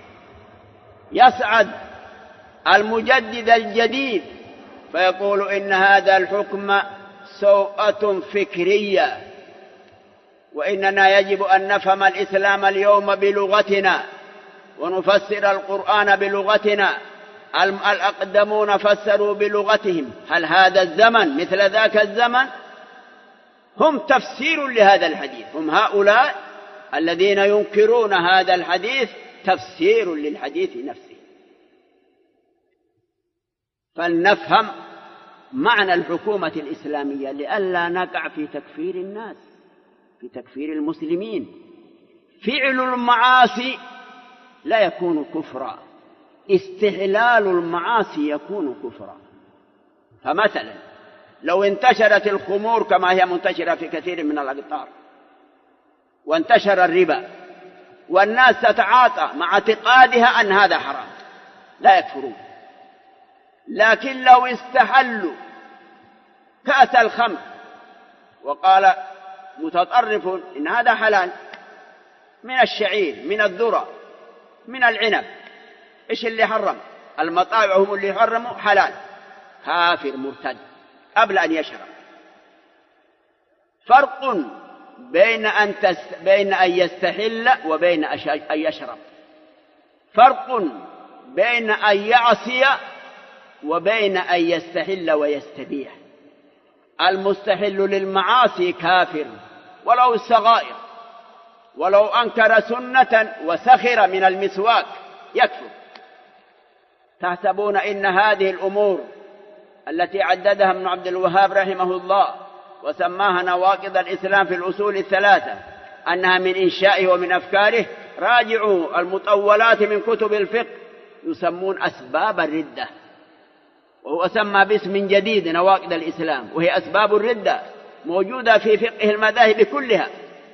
يسعد المجدد الجديد فيقول إن هذا الحكم سوءة فكرية، وإننا يجب أن نفهم الإسلام اليوم بلغتنا ونفسر القرآن بلغتنا. الأقدمون فسروا بلغتهم. هل هذا الزمن مثل ذاك الزمن؟ هم تفسير لهذا الحديث، هم هؤلاء الذين ينكرون هذا الحديث تفسير للحديث نفسه. فلنفهم معنى الحكومة الإسلامية لئلا نقع في تكفير الناس، في تكفير المسلمين. فعل المعاصي لا يكون كفرا، استحلال المعاصي يكون كفرا. فمثلا لو انتشرت الخمور كما هي منتشرة في كثير من الأقطار، وانتشر الربا، والناس تتعاطى مع اعتقادها أن هذا حرام، لا يكفرون. لكن لو استحلوا كأس الخمر وقال متطرف إن هذا حلال، من الشعير، من الذرة، من العنب، إيش اللي حرم؟ المطاوع هم اللي حرموا حلال، كافر مرتد قبل أن يشرب. فرق بين أن يستحل وبين أن يشرب، فرق بين أن يعصي وبين أن يستحل ويستبيح. المستحل للمعاصي كافر ولو الصغائر، ولو أنكر سنة وسخر من المسواك يكفر. تحسبون إن هذه الأمور التي عددها ابن عبد الوهاب رحمه الله وسماها نواقض الإسلام في الأصول الثلاثة أنها من إنشائه ومن أفكاره؟ راجعوا المطولات من كتب الفقه يسمون أسباب الردة، وهو سمى باسم جديد نواقض الإسلام، وهي أسباب الردة موجودة في فقه المذاهب كلها.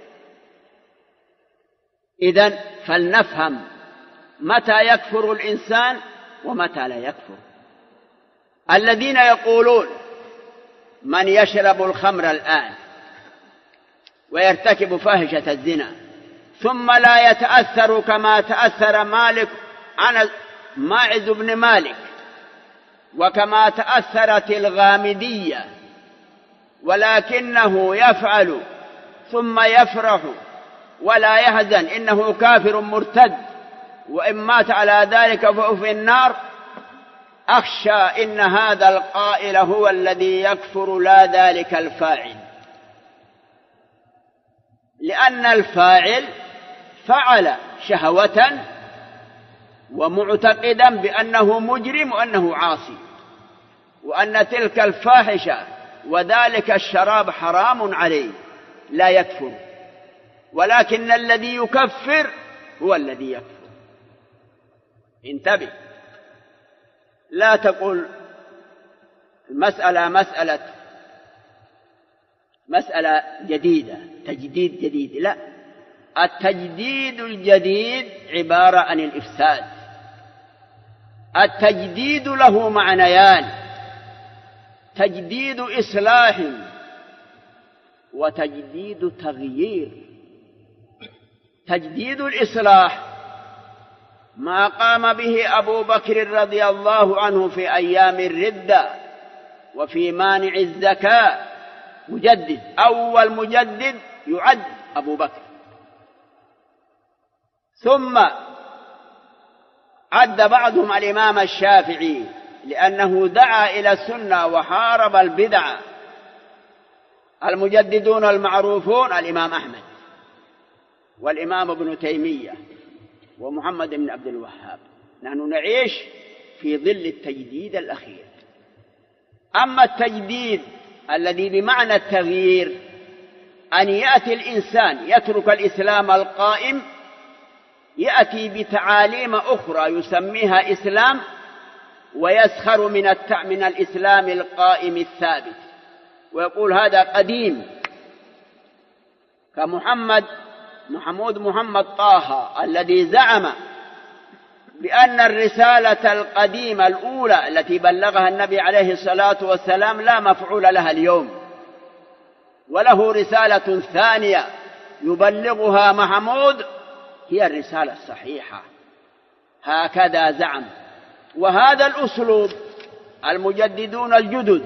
إذن فلنفهم متى يكفر الإنسان ومتى لا يكفر. الذين يقولون من يشرب الخمر الآن ويرتكب فاحشة الزنا ثم لا يتأثر كما تأثر مالك عن ماعز بن مالك، وكما تأثرت الغامدية، ولكنه يفعل ثم يفرح ولا يحزن، إنه كافر مرتد وإن مات على ذلك فهو في النار، أخشى إن هذا القائل هو الذي يكفر لا ذلك الفاعل، لأن الفاعل فعل شهوة ومعتقدا بأنه مجرم وأنه عاصي، وأن تلك الفاحشة وذلك الشراب حرام عليه، لا يكفر. ولكن الذي يكفر هو الذي يكفر. انتبه، لا تقول المسألة مسألة مسألة جديدة، تجديد جديد، لا، التجديد الجديد عبارة عن الإفساد. التجديد له معنيان: تجديد إصلاح وتجديد تغيير. تجديد الإصلاح ما قام به أبو بكر رضي الله عنه في أيام الردة وفي مانع الزكاة، مجدد، أول مجدد يعد أبو بكر. ثم عد بعضهم الإمام الشافعي لأنه دعا إلى السنة وحارب البدع. المجددون المعروفون الإمام أحمد والإمام ابن تيمية ومحمد بن عبد الوهاب. نحن نعيش في ظل التجديد الأخير. أما التجديد الذي بمعنى التغيير، أن يأتي الإنسان يترك الإسلام القائم، يأتي بتعاليم أخرى يسميها إسلام، ويسخر من الإسلام القائم الثابت، ويقول هذا قديم، محمد طه الذي زعم بأن الرسالة القديمة الأولى التي بلغها النبي عليه الصلاة والسلام لا مفعول لها اليوم، وله رسالة ثانية يبلغها محمود هي الرسالة الصحيحة، هكذا زعم. وهذا الأسلوب المجددون الجدد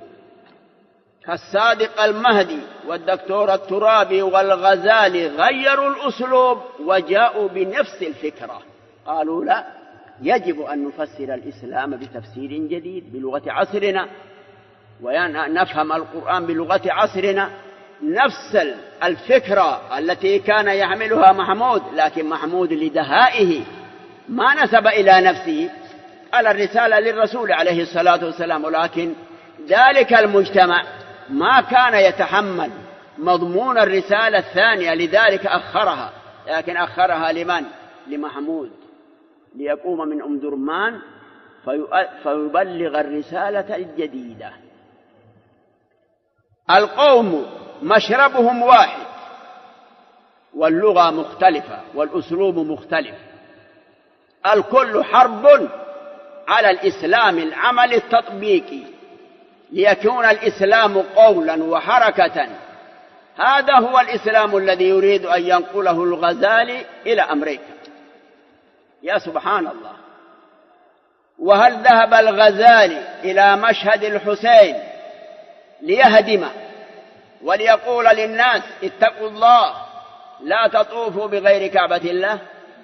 كالصادق المهدي والدكتور الترابي والغزالي غيروا الأسلوب وجاءوا بنفس الفكرة. قالوا لا، يجب أن نفسر الإسلام بتفسير جديد بلغة عصرنا، ونفهم القرآن بلغة عصرنا. نفس الفكرة التي كان يحملها محمود، لكن محمود لدهائه ما نسب إلى نفسه على الرسالة للرسول عليه الصلاة والسلام، ولكن ذلك المجتمع ما كان يتحمل مضمون الرسالة الثانية، لذلك أخرها. لكن أخرها لمن؟ لمحمود، ليقوم من أم درمان فيبلغ الرسالة الجديدة. القوم مشربهم واحد، واللغة مختلفة، والأسلوب مختلف. الكل حرب على الإسلام العمل التطبيقي، ليكون الإسلام قولا وحركة. هذا هو الإسلام الذي يريد أن ينقله الغزالي إلى أمريكا. يا سبحان الله! وهل ذهب الغزالي إلى مشهد الحسين ليهدم وليقول للناس اتقوا الله لا تطوفوا بغير كعبة الله؟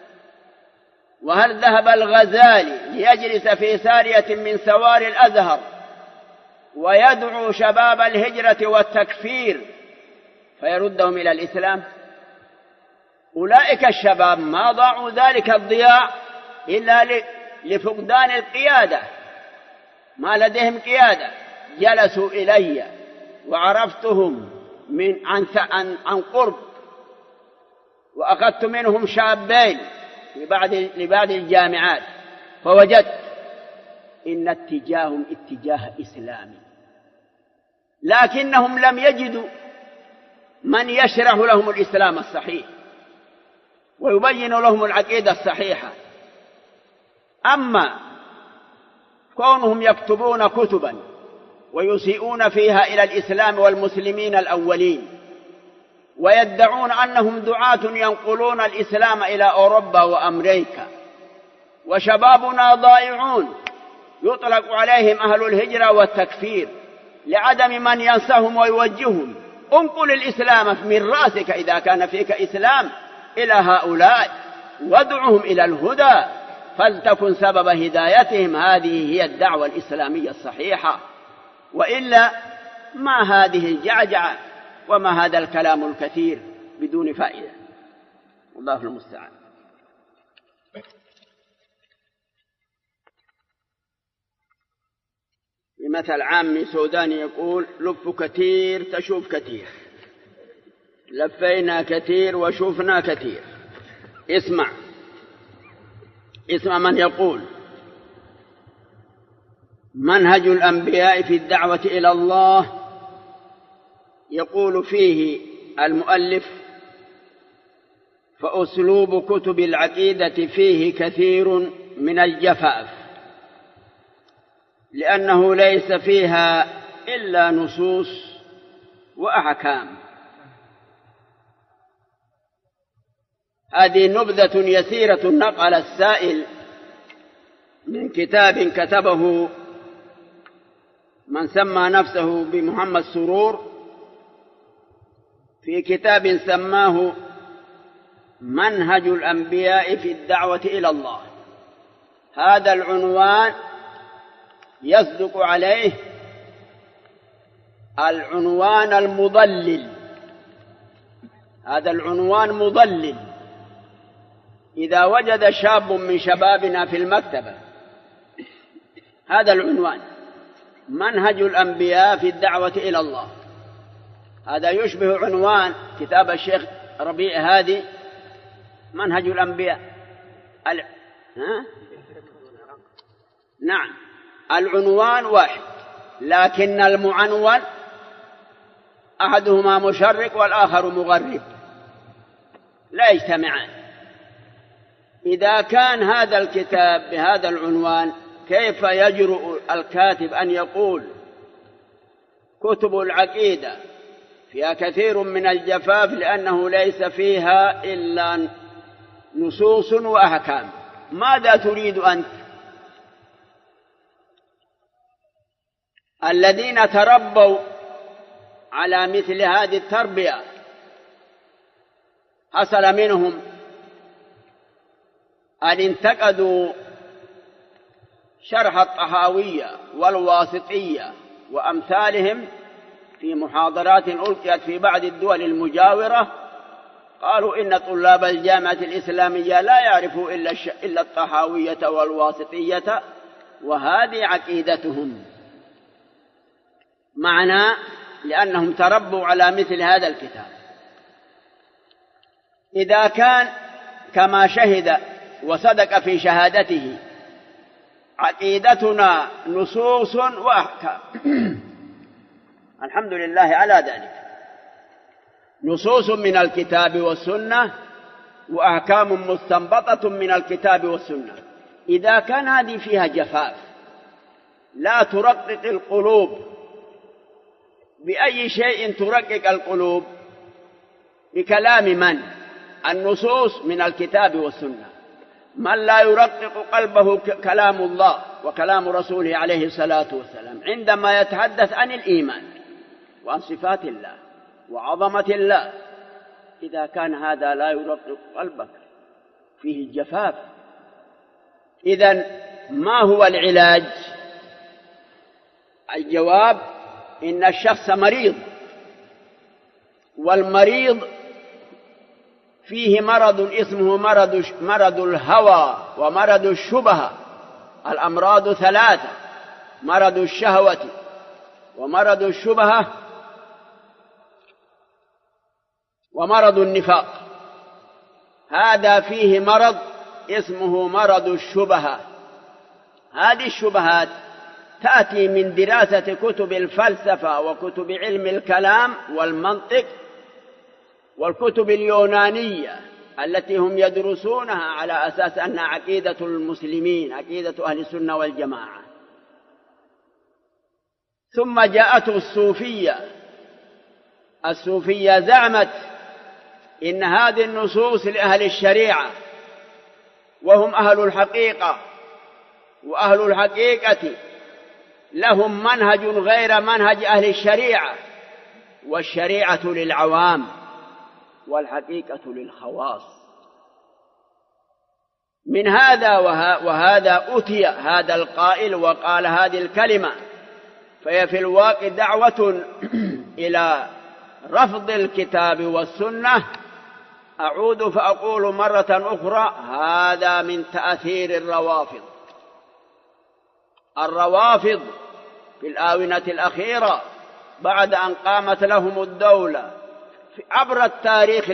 وهل ذهب الغزالي ليجلس في سارية من سوار الأزهر ويدعو شباب الهجرة والتكفير فيردهم إلى الإسلام؟ أولئك الشباب ما ضاعوا ذلك الضياع إلا لفقدان القيادة، ما لديهم قيادة. جلسوا إلي وعرفتهم عن قرب، وأخذت منهم شابين لبعض الجامعات، فوجدت إن اتجاههم اتجاه إسلامي، لكنهم لم يجدوا من يشرح لهم الإسلام الصحيح ويبين لهم العقيدة الصحيحة. أما كونهم يكتبون كتبا ويسيئون فيها إلى الإسلام والمسلمين الأولين، ويدعون أنهم دعاة ينقلون الإسلام إلى أوروبا وأمريكا، وشبابنا ضائعون يطلق عليهم أهل الهجرة والتكفير لعدم من ينصحهم ويوجههم. انقل الإسلام من رأسك إذا كان فيك إسلام إلى هؤلاء، وادعهم إلى الهدى فلتكن سبب هدايتهم. هذه هي الدعوة الإسلامية الصحيحة، وإلا ما هذه الجعجعة وما هذا الكلام الكثير بدون فائدة. والله المستعان. بمثل عامي سوداني يقول لف كثير تشوف كثير، لفينا كثير وشوفنا كثير. اسمع من يقول: منهج الأنبياء في الدعوة إلى الله يقول فيه المؤلف: فأسلوب كتب العقيدة فيه كثير من الجفاف، لأنه ليس فيها إلا نصوص وأحكام. هذه نبذة يسيرة نقل السائل من كتاب كتبه من سمى نفسه بمحمد سرور، في كتاب سماه منهج الأنبياء في الدعوة إلى الله. هذا العنوان يصدق عليه العنوان المضلل. هذا العنوان مضلل. إذا وجد شاب من شبابنا في المكتبة هذا العنوان منهج الأنبياء في الدعوة إلى الله، هذا يشبه عنوان كتاب الشيخ ربيع هادي منهج الأنبياء. نعم، العنوان واحد، لكن المعنون أحدهما مشرق والآخر مغرب، لا يجتمعان. إذا كان هذا الكتاب بهذا العنوان، كيف يجرؤ الكاتب أن يقول كتب العقيدة فيها كثير من الجفاف لأنه ليس فيها إلا نصوص وأحكام؟ ماذا تريد أنت؟ الذين تربوا على مثل هذه التربية حصل منهم أن انتقدوا شرح الطحاوية والواسطية وأمثالهم في محاضرات ألقيت في بعض الدول المجاورة. قالوا إن طلاب الجامعة الإسلامية لا يعرفوا إلا الطحاوية والواسطية، وهذه عقيدتهم. معنى لأنهم تربوا على مثل هذا الكتاب. إذا كان كما شهد وصدق في شهادته عقيدتنا نصوص وأحكام الحمد لله على ذلك، نصوص من الكتاب والسنة وأحكام مستنبطة من الكتاب والسنة. إذا كان هذه فيها جفاف لا ترقق القلوب، بأي شيء ترقق القلوب؟ بكلام من؟ النصوص من الكتاب والسنة. من لا يرقق قلبه كلام الله وكلام رسوله عليه الصلاة والسلام عندما يتحدث عن الإيمان وعن صفات الله وعظمة الله. إذا كان هذا لا يرقق قلبك، فيه الجفاف. إذن ما هو العلاج؟ الجواب: إن الشخص مريض، والمريض فيه مرض اسمه مرض الهوى ومرض الشبهة. الأمراض ثلاثة: مرض الشهوة ومرض الشبهة ومرض النفاق. هذا فيه مرض اسمه مرض الشبهة. هذه الشبهات تأتي من دراسة كتب الفلسفة وكتب علم الكلام والمنطق والكتب اليونانية التي هم يدرسونها على أساس أنها عقيدة المسلمين، عقيدة أهل السنة والجماعة. ثم جاءته الصوفية زعمت إن هذه النصوص لأهل الشريعة، وهم أهل الحقيقة، وأهل الحقيقة لهم منهج غير منهج أهل الشريعة، والشريعة للعوام والحقيقة للخواص. من هذا وهذا أتي هذا القائل وقال هذه الكلمة، فهي في الواقع دعوة إلى رفض الكتاب والسنة. أعود فأقول مرة أخرى: هذا من تأثير الروافض في الآونة الأخيرة بعد أن قامت لهم الدولة عبر التاريخ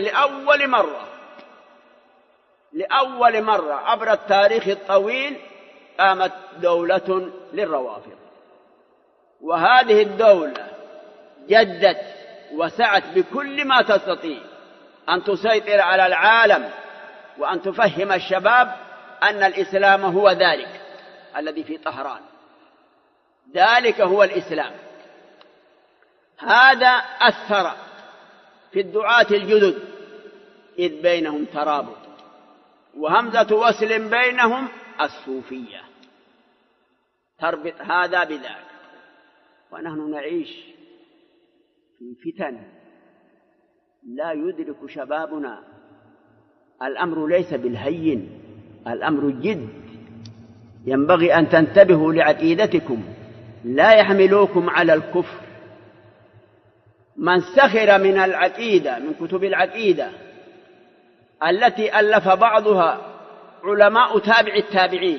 لأول مرة عبر التاريخ الطويل قامت دولة للروافض. وهذه الدولة جدت وسعت بكل ما تستطيع أن تسيطر على العالم وأن تفهم الشباب أن الإسلام هو ذلك الذي في طهران، ذلك هو الإسلام. هذا أثر في الدعاة الجدد إذ بينهم ترابط، وهمزة وصل بينهم الصوفية تربط هذا بذاك. ونحن نعيش في فتن لا يدرك شبابنا. الأمر ليس بالهين، الأمر جد. ينبغي أن تنتبهوا لعقيدتكم، لا يحملوكم على الكفر. من سخر من العقيدة، من كتب العقيدة التي ألف بعضها علماء تابع التابعين،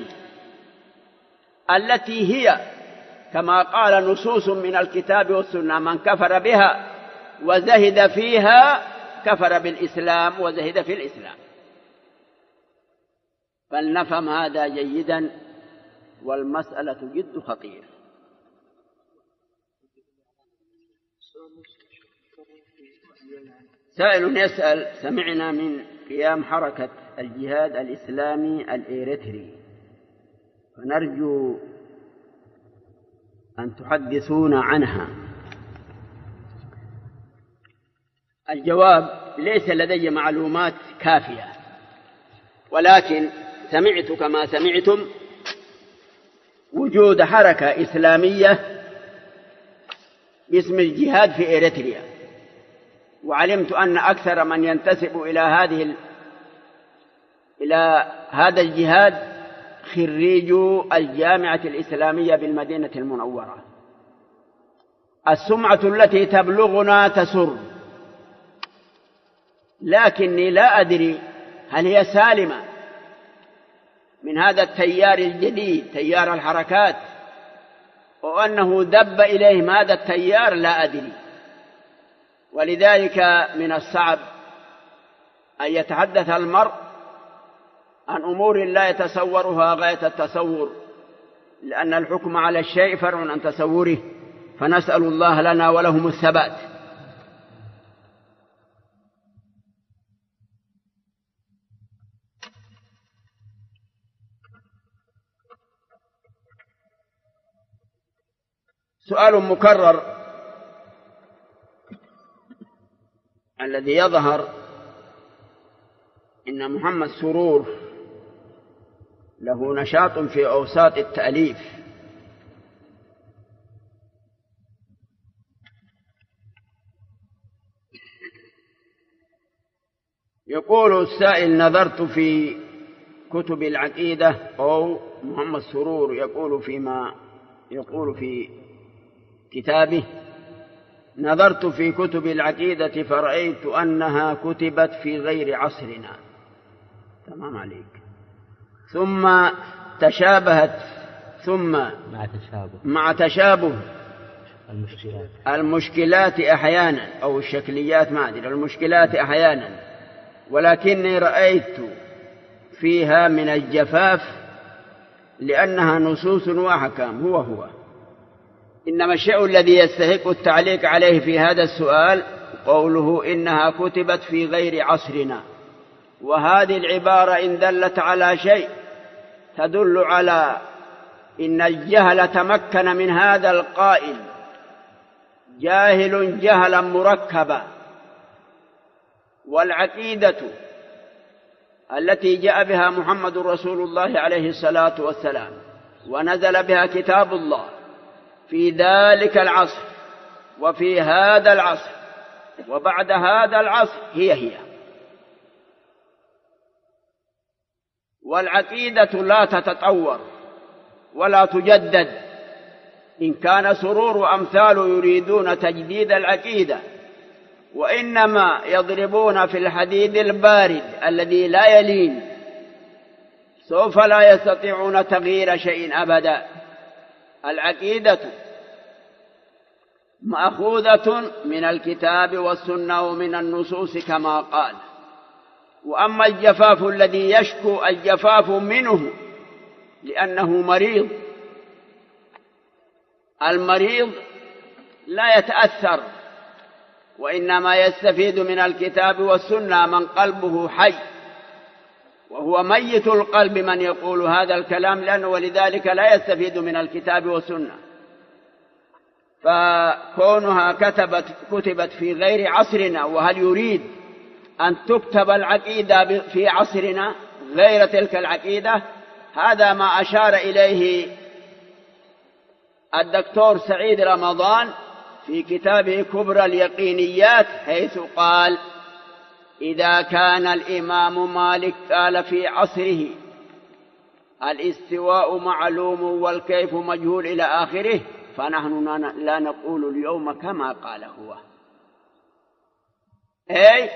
التي هي كما قال نصوص من الكتاب والسنة: من كفر بها وزهد فيها كفر بالإسلام وزهد في الإسلام. فلنفهم هذا جيدا، والمسألة جد خطيرة. سائل يسأل: سمعنا من قيام حركة الجهاد الإسلامي الإيرتري، فنرجو أن تحدثونا عنها. الجواب: ليس لدي معلومات كافية، ولكن سمعت كما سمعتم وجود حركة إسلامية باسم الجهاد في إريتريا، وعلمت أن أكثر من ينتسب إلى هذا الجهاد خريجو الجامعة الإسلامية بالمدينة المنورة. السمعة التي تبلغنا تسر، لكني لا أدري هل هي سالمة من هذا التيار الجديد، تيار الحركات، وأنه دب إليهم هذا التيار، لا أدري. ولذلك من الصعب أن يتحدث المرء عن أمور لا يتصورها غاية التصور، لأن الحكم على الشيء فرع عن تصوره، فنسأل الله لنا ولهم الثبات. سؤال مكرر الذي يظهر إن محمد سرور له نشاط في أوساط التأليف، يقول السائل: نظرت في كتب العقيدة، أو محمد سرور يقول فيما يقول في كتابه: نظرت في كتب العقيدة فرأيت أنها كتبت في غير عصرنا. تمام عليك. ثم تشابهت، ثم مع تشابه المشكلات أحيانا، أو الشكليات، ما أدري، المشكلات أحيانا، ولكني رأيت فيها من الجفاف لأنها نصوص وأحكام. هو إنما الشيء الذي يستحق التعليق عليه في هذا السؤال قوله إنها كتبت في غير عصرنا، وهذه العبارة إن دلت على شيء تدل على إن الجهل تمكن من هذا القائل، جاهل جهلا مركبا. والعقيدة التي جاء بها محمد رسول الله عليه الصلاة والسلام ونزل بها كتاب الله في ذلك العصر وفي هذا العصر وبعد هذا العصر هي. والعقيدة لا تتطور ولا تجدد. إن كان سرور وأمثاله يريدون تجديد العقيدة، وإنما يضربون في الحديد البارد الذي لا يلين، سوف لا يستطيعون تغيير شيء أبدا. العقيدة مأخوذة من الكتاب والسنة ومن النصوص كما قال. وأما الجفاف الذي يشكو الجفاف منه لأنه مريض، المريض لا يتأثر وإنما يستفيد من الكتاب والسنة من قلبه حي، وهو ميت القلب من يقول هذا الكلام، لأنه ولذلك لا يستفيد من الكتاب والسنة. فكونها كتبت في غير عصرنا، وهل يريد أن تكتب العقيدة في عصرنا غير تلك العقيدة؟ هذا ما أشار إليه الدكتور سعيد رمضان في كتابه كبرى اليقينيات، حيث قال: إذا كان الإمام مالك قال في عصره الاستواء معلوم والكيف مجهول إلى آخره، فنحن لا نقول اليوم كما قال هو. أي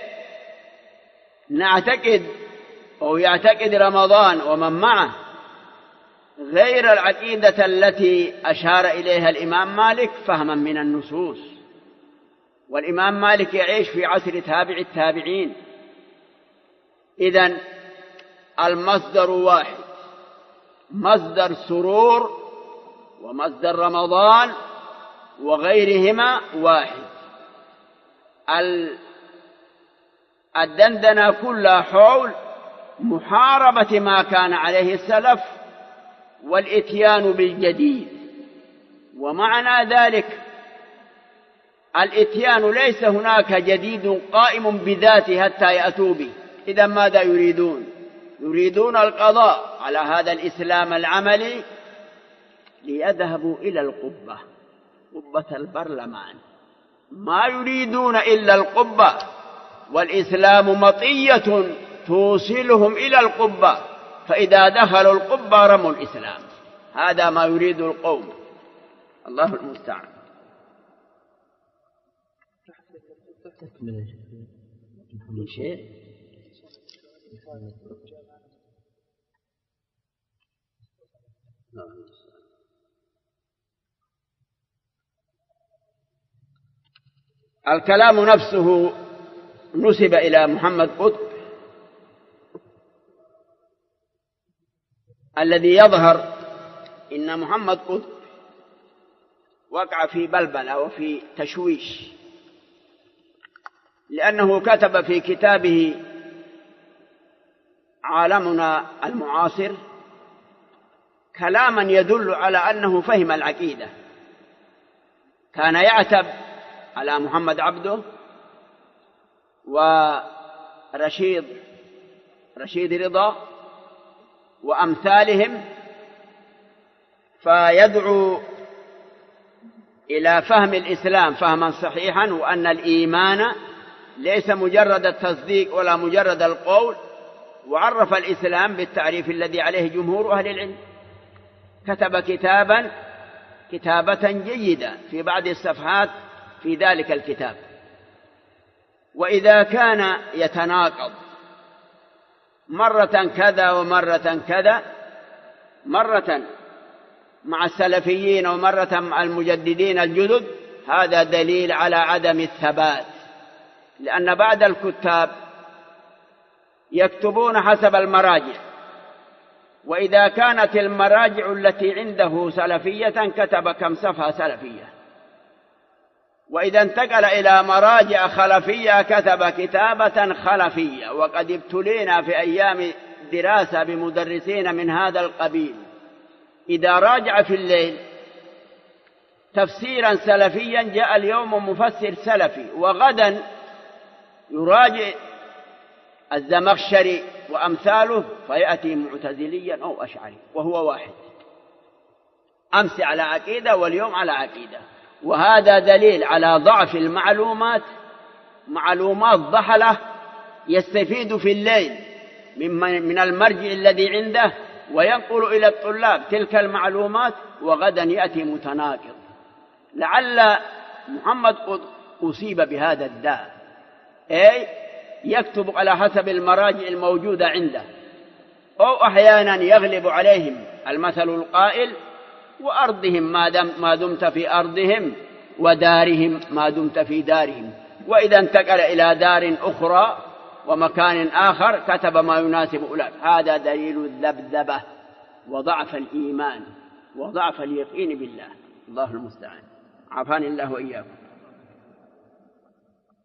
نعتقد أو يعتقد رمضان ومن معه غير العقيدة التي أشار إليها الإمام مالك فهما من النصوص. والإمام مالك يعيش في عصر تابع التابعين. إذن المصدر واحد، مصدر سرور ومصدر رمضان وغيرهما واحد. الدندنة كلها حول محاربة ما كان عليه السلف والإتيان بالجديد. ومعنى ذلك الإتيان ليس هناك جديد قائم بذاته حتى يأتوا به. إذا ماذا يريدون؟ يريدون القضاء على هذا الإسلام العملي ليذهبوا إلى القبة، قبة البرلمان. ما يريدون إلا القبة، والإسلام مطية توصلهم إلى القبة، فإذا دخلوا القبة رموا الإسلام. هذا ما يريد القوم، الله المستعان. الكلام نفسه نسب إلى محمد قطب، الذي يظهر إن محمد قطب وقع في بلبلة وفي تشويش، لأنه كتب في كتابه عالمنا المعاصر كلاما يدل على أنه فهم العقيدة. كان يعتب على محمد عبده ورشيد رضا وأمثالهم، فيدعو إلى فهم الإسلام فهما صحيحا، وأن الإيمان ليس مجرد التصديق ولا مجرد القول. وعرف الإسلام بالتعريف الذي عليه جمهور أهل العلم. كتب كتابة جيدة في بعض الصفحات في ذلك الكتاب. وإذا كان يتناقض مرة كذا ومرة كذا، مرة مع السلفيين ومرة مع المجددين الجدد، هذا دليل على عدم الثبات. لأن بعض الكتاب يكتبون حسب المراجع، وإذا كانت المراجع التي عنده سلفية كتب كم صفحة سلفية، وإذا انتقل إلى مراجع خلفية كتب كتابة خلفية. وقد ابتلينا في أيام دراسة بمدرسين من هذا القبيل، إذا راجع في الليل تفسيرا سلفيا جاء اليوم مفسر سلفي، وغدا يراجع الزمخشري وأمثاله فيأتي معتزليا أو أشعري، وهو واحد. أمس على عقيدة واليوم على عقيدة. وهذا دليل على ضعف المعلومات، معلومات ضحلة يستفيد في الليل من المرجع الذي عنده وينقل إلى الطلاب تلك المعلومات، وغدا يأتي متناقض. لعل محمد قد أصيب بهذا الداء، أي يكتب على حسب المراجع الموجودة عنده، أو أحيانا يغلب عليهم المثل القائل: وأرضهم ما دمت في أرضهم، ودارهم ما دمت في دارهم. وإذا انتقل إلى دار أخرى ومكان آخر كتب ما يناسب أولئك. هذا دليل الذبذبة وضعف الإيمان وضعف اليقين بالله، الله المستعان. عافاني الله وإياكم.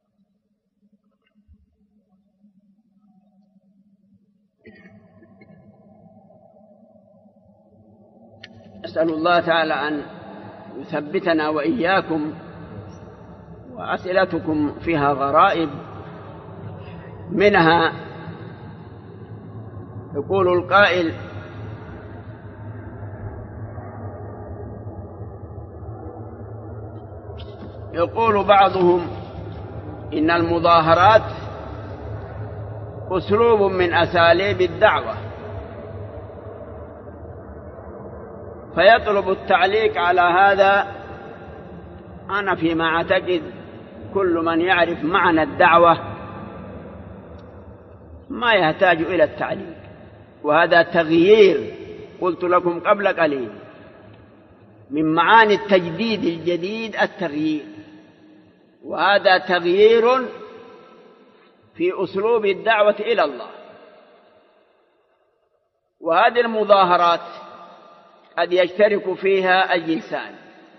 أسأل الله تعالى أن يثبتنا وإياكم، وأسئلتكم فيها غرائب، منها يقول القائل: يقول بعضهم إن المظاهرات أسلوب من أساليب الدعوة، فيطلب التعليق على هذا. أنا فيما أعتقد كل من يعرف معنى الدعوة ما يحتاج إلى التعليق، وهذا تغيير، قلت لكم قبل قليل، من معاني التجديد الجديد التغيير، وهذا تغيير في أسلوب الدعوة إلى الله. وهذه المظاهرات قد يشترك فيها الجنسان،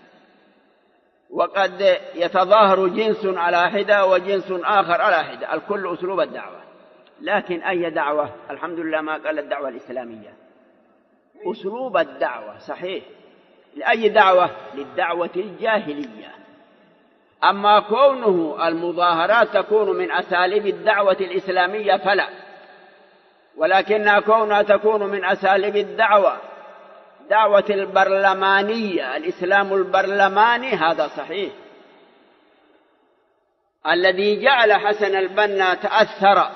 وقد يتظاهر جنس على حدة وجنس آخر على حدة، الكل أسلوب الدعوة. لكن أي دعوة؟ الحمد لله ما قال الدعوة الإسلامية، أسلوب الدعوة صحيح. لأي دعوة؟ للدعوة الجاهلية. أما كونه المظاهرات تكون من أساليب الدعوة الإسلامية فلا، ولكنها كونها تكون من أساليب دعوة البرلمانية، الإسلام البرلماني، هذا صحيح. الذي جعل حسن البنا تأثر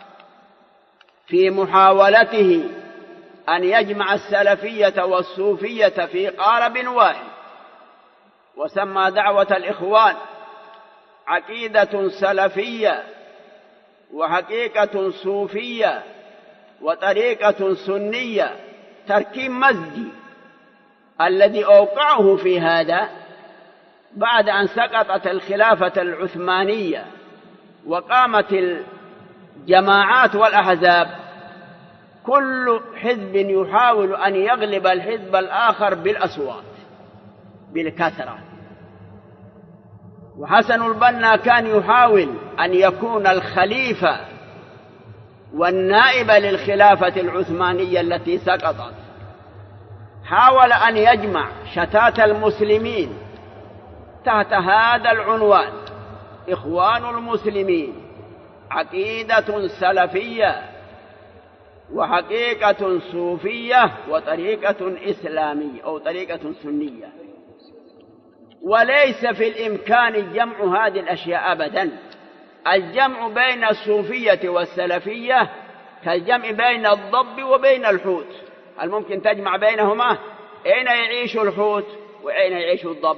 في محاولته أن يجمع السلفية والصوفية في قالب واحد، وسمى دعوة الإخوان عقيدة سلفية وحقيقة صوفية وطريقة سنية، تركيب مزجي. الذي أوقعه في هذا بعد أن سقطت الخلافة العثمانية وقامت الجماعات والأحزاب، كل حزب يحاول أن يغلب الحزب الآخر بالأصوات بالكثرة. وحسن البنا كان يحاول أن يكون الخليفة والنائب للخلافة العثمانية التي سقطت. حاول أن يجمع شتات المسلمين تحت هذا العنوان: إخوان المسلمين، عقيدة سلفية وحقيقة صوفية وطريقة إسلامية أو طريقة سنية. وليس في الإمكان جمع هذه الأشياء أبدا. الجمع بين الصوفية والسلفية كالجمع بين الضب وبين الحوت، هل ممكن تجمع بينهما؟ أين يعيش الحوت وأين يعيش الضب؟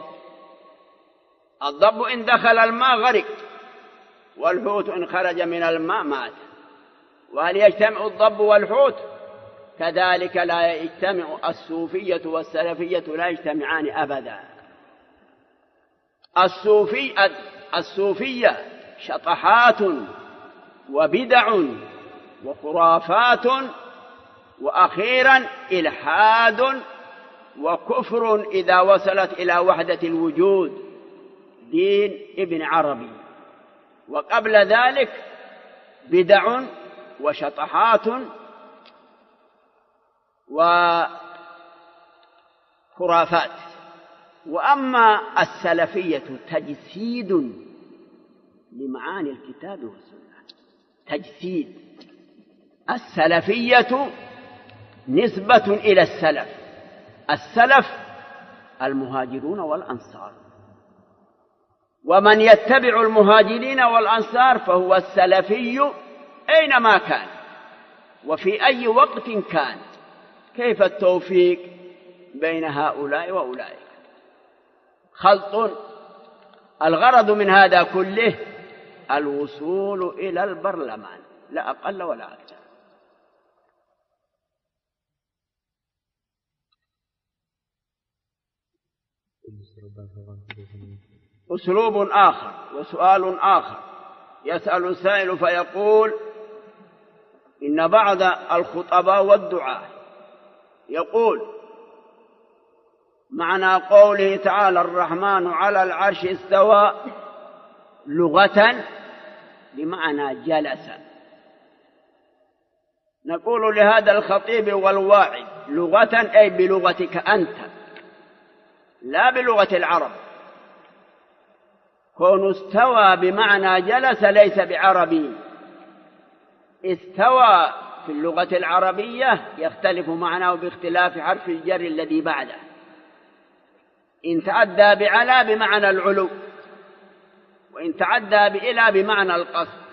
الضب إن دخل الماء غرق، والحوت إن خرج من الماء مات. وهل يجتمع الضب والحوت؟ كذلك لا يجتمع الصوفية والسلفية، لا يجتمعان أبدا. الصوفية شطحات وبدع وخرافات، وأخيرا إلحاد وكفر إذا وصلت إلى وحدة الوجود، دين ابن عربي. وقبل ذلك بدع وشطحات وخرافات. وأما السلفية تجسيد لمعاني الكتاب والسنة، تجسيد. السلفية نسبة إلى السلف، السلف المهاجرون والأنصار، ومن يتبع المهاجرين والأنصار فهو السلفي أينما كان وفي أي وقت كان. كيف التوفيق بين هؤلاء وأولئك؟ خلط. الغرض من هذا كله الوصول إلى البرلمان، لا أقل ولا أكثر. أسلوب آخر وسؤال آخر. يسأل السائل فيقول: إن بعض الخطباء والدعاة يقول: معنى قوله تعالى الرحمن على العرش استوى لغة بمعنى جلس. نقول لهذا الخطيب والواعظ: لغة أي بلغتك أنت، لا بلغة العرب. كون استوى بمعنى جلس ليس بعربي. استوى في اللغة العربية يختلف معناه باختلاف حرف الجر الذي بعده. إن تعدى بعلى بمعنى العلو، وإن تعدى بإلى بمعنى القصد.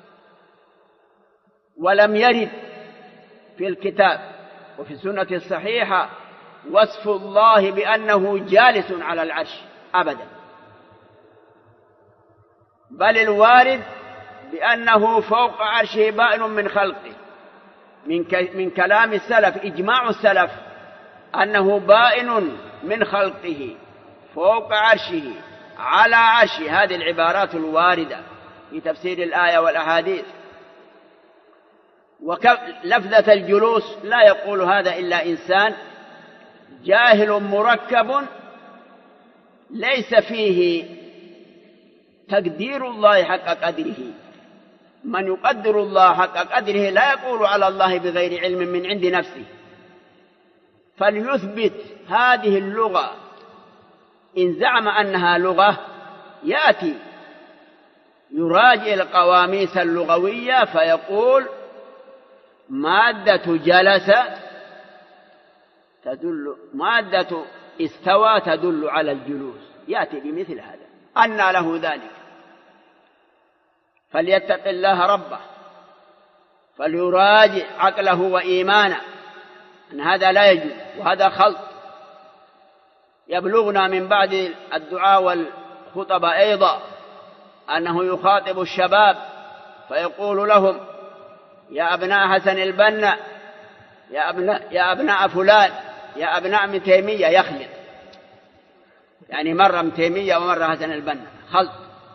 ولم يرد في الكتاب وفي السنة الصحيحة وصف الله بأنه جالس على العرش أبدا، بل الوارد بأنه فوق عرشه بائن من خلقه، من كلام السلف، إجماع السلف أنه بائن من خلقه فوق عرشه على عرشه. هذه العبارات الواردة في تفسير الآية والأحاديث. ولفظة الجلوس لا يقول هذا إلا إنسان جاهل مركب ليس فيه تقدير الله حق قدره. من يقدر الله حق قدره لا يقول على الله بغير علم من عند نفسه. فليثبت هذه اللغة إن زعم أنها لغة يأتي يراجع القواميس اللغوية فيقول مادة جلس تدل، مادة استوى تدل على الجلوس، يأتي بمثل هذا. أنى له ذلك؟ فليتق الله ربه، فليراجع عقله وإيمانه أن هذا لا يجوز، وهذا خلط. يبلغنا من بعد الدعاء والخطب أيضا أنه يخاطب الشباب فيقول لهم يا أبناء حسن البنا، يا أبناء فلان، يا أبناء ابن تيمية، يخلط، يعني مرة ابن تيمية ومرة حسن البنا، خلط،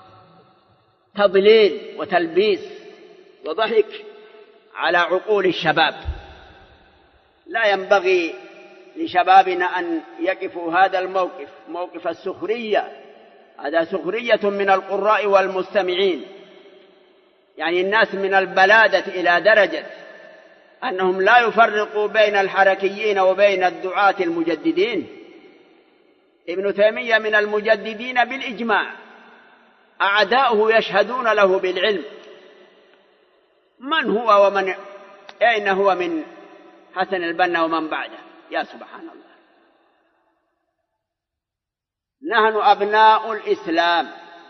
تضليل وتلبيس وضحك على عقول الشباب. لا ينبغي لشبابنا أن يقفوا هذا الموقف، موقف السخرية. هذا سخرية من القراء والمستمعين، يعني الناس من البلادة إلى درجة أنهم لا يفرقوا بين الحركيين وبين الدعاة المجددين. ابن تيمية من المجددين بالإجماع، أعداؤه يشهدون له بالعلم. من هو ومن أين هو من حسن البنا ومن بعده؟ يا سبحان الله. نحن أبناء الإسلام،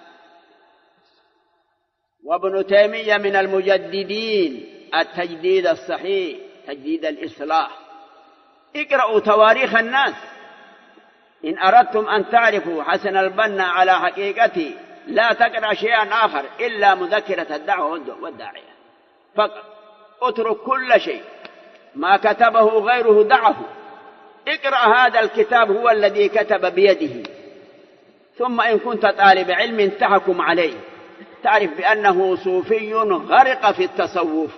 وابن تيمية من المجددين التجديد الصحيح، تجديد الإصلاح. اقرأوا تواريخ الناس إن أردتم أن تعرفوا حسن البنا على حقيقته. لا تقرأ شيئا آخر إلا مذكرة الدعوة والداعية فقط. اترك كل شيء، ما كتبه غيره دعه. اقرأ هذا الكتاب، هو الذي كتب بيده. ثم إن كنت طالب علم تحكم عليه، تعرف بأنه صوفي غرق في التصوف،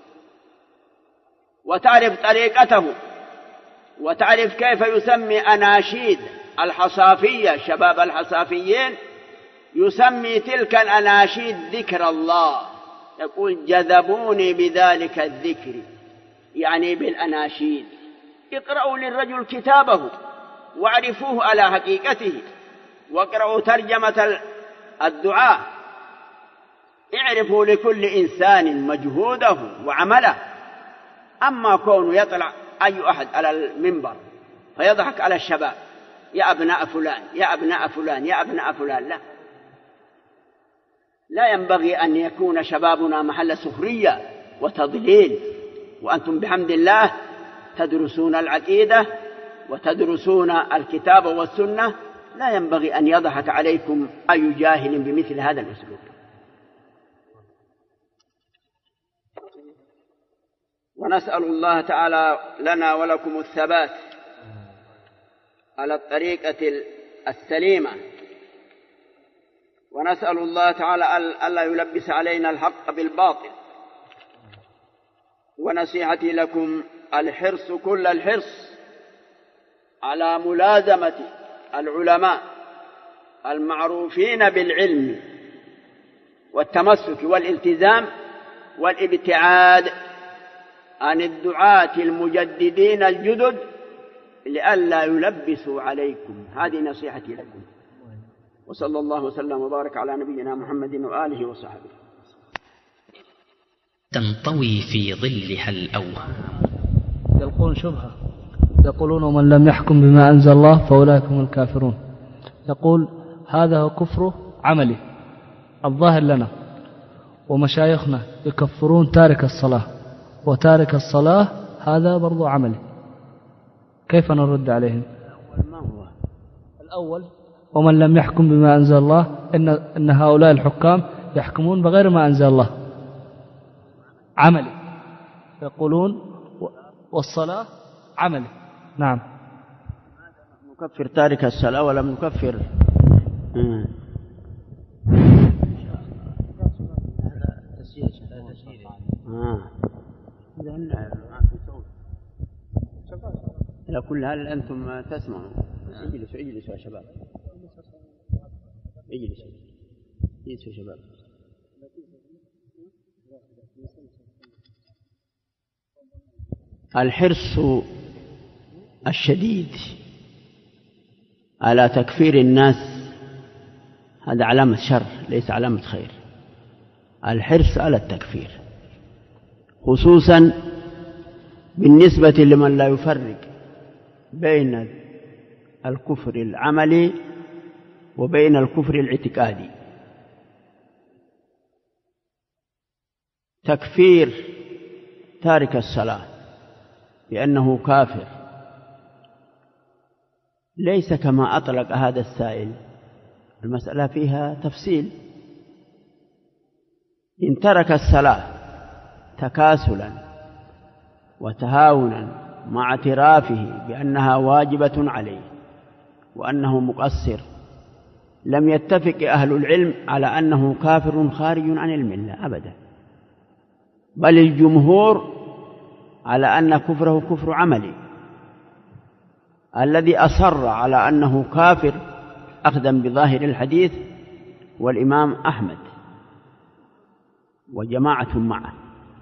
وتعرف طريقته، وتعرف كيف يسمي أناشيد الحصافية، شباب الحصافيين يسمي تلك الأناشيد ذكر الله. يقول جذبوني بذلك الذكر، يعني بالأناشيد. اقرأوا للرجل كتابه واعرفوه على حقيقته، واقرأوا ترجمة الدعاء. اعرفوا لكل إنسان مجهوده وعمله. أما كونه يطلع أي أحد على المنبر فيضحك على الشباب، يا أبناء فلان، يا أبناء فلان، يا أبناء فلان، لا ينبغي أن يكون شبابنا محل سخرية وتضليل. وأنتم بحمد الله تدرسون العقيدة وتدرسون الكتاب والسنة، لا ينبغي أن يضحك عليكم أي جاهل بمثل هذا الأسلوب. ونسأل الله تعالى لنا ولكم الثبات على الطريقة السليمة، ونسأل الله تعالى ألا يلبس علينا الحق بالباطل. ونصيحتي لكم الحرص كل الحرص على ملازمة العلماء المعروفين بالعلم والتمسك والالتزام، والابتعاد عن الدعاة المجددين الجدد لئلا يلبسوا عليكم. هذه نصيحتي لكم. وصلى الله وسلم وبارك على نبينا محمد وآله وصحبه. تنطوي في ظلها الأوهام. يلقون شبهة، يقولون ومن لم يحكم بما أنزل الله فأولئك هم الكافرون. يقول هذا هو كفره عملي الظاهر لنا، ومشايخنا يكفرون تارك الصلاة، وتارك الصلاة هذا برضو عملي. كيف نرد عليهم؟ ما هو الأول ومن لم يحكم بما أنزل الله إن هؤلاء الحكام يحكمون بغير ما أنزل الله عملي، يقولون والصلاة عملي. نعم. نكفر تارك الصلاة ولم نكفر على كل حال أنتم تسمعوا. اجلسوا يا شباب، اجلسوا يا شباب. الحرص الشديد على تكفير الناس هذا علامة شر ليس علامة خير. الحرص على التكفير خصوصا بالنسبة لمن لا يفرق بين الكفر العملي وبين الكفر الاعتقادي. تكفير تارك الصلاة بأنه كافر ليس كما أطلق هذا السائل، المسألة فيها تفصيل. إن ترك الصلاة تكاسلا وتهاونا مع اعترافه بأنها واجبة عليه وأنه مقصر، لم يتفق أهل العلم على أنه كافر خارج عن الملة أبدا، بل الجمهور على أن كفره كفر عملي. الذي أصر على أنه كافر أخذا بظاهر الحديث والإمام أحمد وجماعة معه.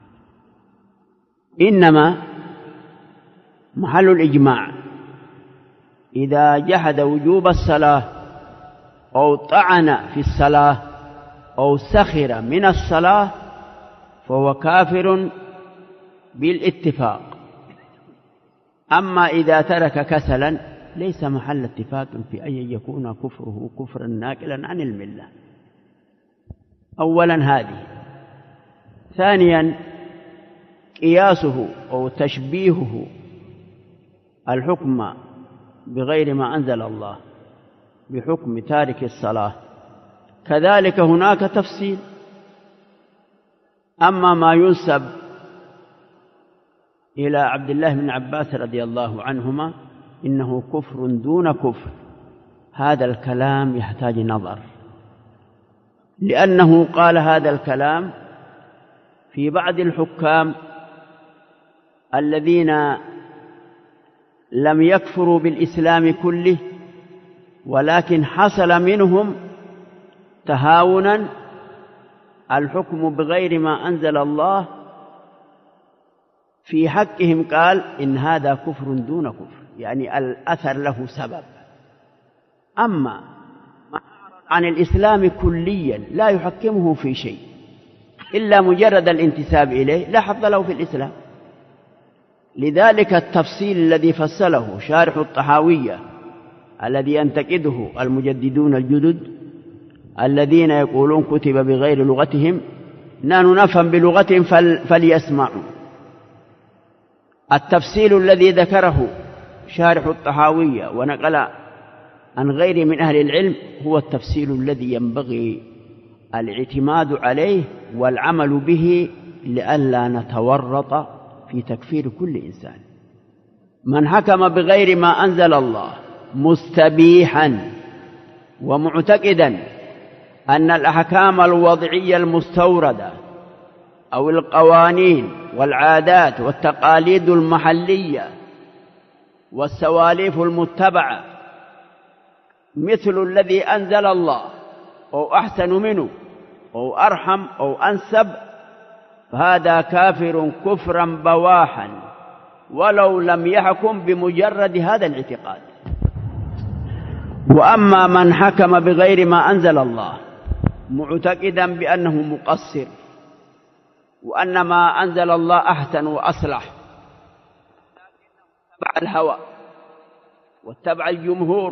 إنما محل الإجماع إذا جحد وجوب الصلاة أو طعن في الصلاة أو سخر من الصلاة فهو كافر بالاتفاق. أما إذا ترك كسلا ليس محل اتفاق في أن يكون كفره كفرا ناقلا عن الملة. أولا هذه. ثانيا قياسه أو تشبيهه الحكم بغير ما أنزل الله بحكم تارك الصلاة، كذلك هناك تفصيل. أما ما ينسب إلى عبد الله بن عباس رضي الله عنهما إنه كفر دون كفر، هذا الكلام يحتاج نظر، لأنه قال هذا الكلام في بعض الحكام الذين لم يكفروا بالإسلام كله ولكن حصل منهم تهاونا الحكم بغير ما أنزل الله، في حقهم قال إن هذا كفر دون كفر، يعني الأثر له سبب. أما عن الإسلام كليا لا يحكمه في شيء إلا مجرد الانتساب إليه لا حظ له في الإسلام. لذلك التفصيل الذي فصله شارح الطحاوية الذي ينتقده المجددون الجدد الذين يقولون كتب بغير لغتهم، نحن نفهم بلغتهم فليسمعوا. التفصيل الذي ذكره شارح الطحاوية ونقل عن غير من أهل العلم هو التفصيل الذي ينبغي الاعتماد عليه والعمل به لئلا نتورط في تكفير كل إنسان. من حكم بغير ما أنزل الله مستبيحا ومعتقدا أن الأحكام الوضعية المستوردة أو القوانين والعادات والتقاليد المحلية والسواليف المتبعة مثل الذي أنزل الله أو أحسن منه أو أرحم أو أنسب، فهذا كافر كفرا بواحا ولو لم يحكم بمجرد هذا الاعتقاد. وأما من حكم بغير ما أنزل الله معتقدا بأنه مقصر وأن ما أنزل الله أحسن وأصلح، تبع الهوى واتبع الجمهور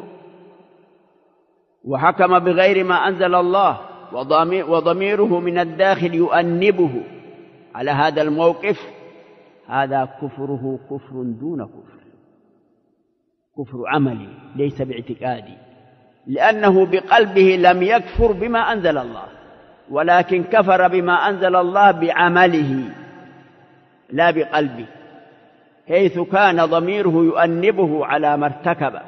وحكم بغير ما أنزل الله وضميره من الداخل يؤنبه على هذا الموقف، هذا كفره كفر دون كفر، كفر عملي ليس باعتقادي، لأنه بقلبه لم يكفر بما أنزل الله، ولكن كفر بما أنزل الله بعمله لا بقلبه، حيث كان ضميره يؤنبه على ما ارتكب.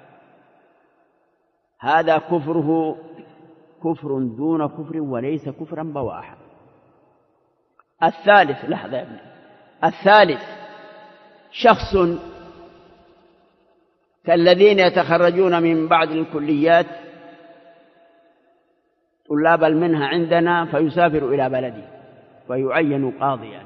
هذا كفره كفر دون كفر وليس كفرا بواحا. الثالث، لحظة يا ابني، الثالث شخص كالذين يتخرجون من بعض الكليات طلاب المنهى عندنا فيسافر إلى بلده ويعين قاضيا،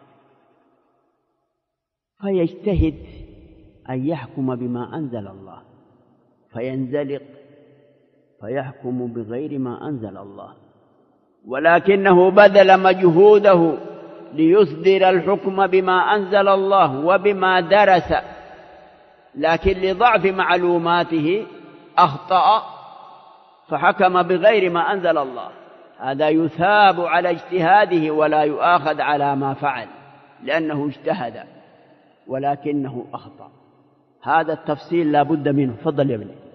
فيجتهد أن يحكم بما أنزل الله فينزلق فيحكم بغير ما أنزل الله، ولكنه بذل مجهوده ليصدر الحكم بما أنزل الله وبما درس، لكن لضعف معلوماته أخطأ فحكم بغير ما أنزل الله. هذا يثاب على اجتهاده ولا يؤاخذ على ما فعل لأنه اجتهد ولكنه أخطأ. هذا التفصيل لا بد منه. تفضل يا ابني.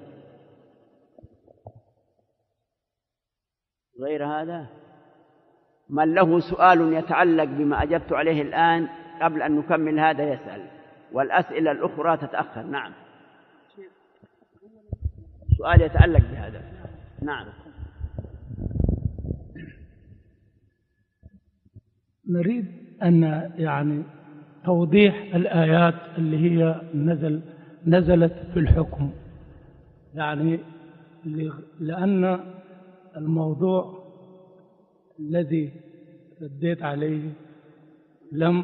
غير هذا من له سؤال يتعلق بما أجبت عليه الآن قبل أن نكمل هذا يسأل، والأسئلة الأخرى تتأخر. نعم، سؤال يتعلق بهذا. نعم. نريد أن توضيح الآيات اللي هي نزلت في الحكم، لأن الموضوع الذي رديت عليه لم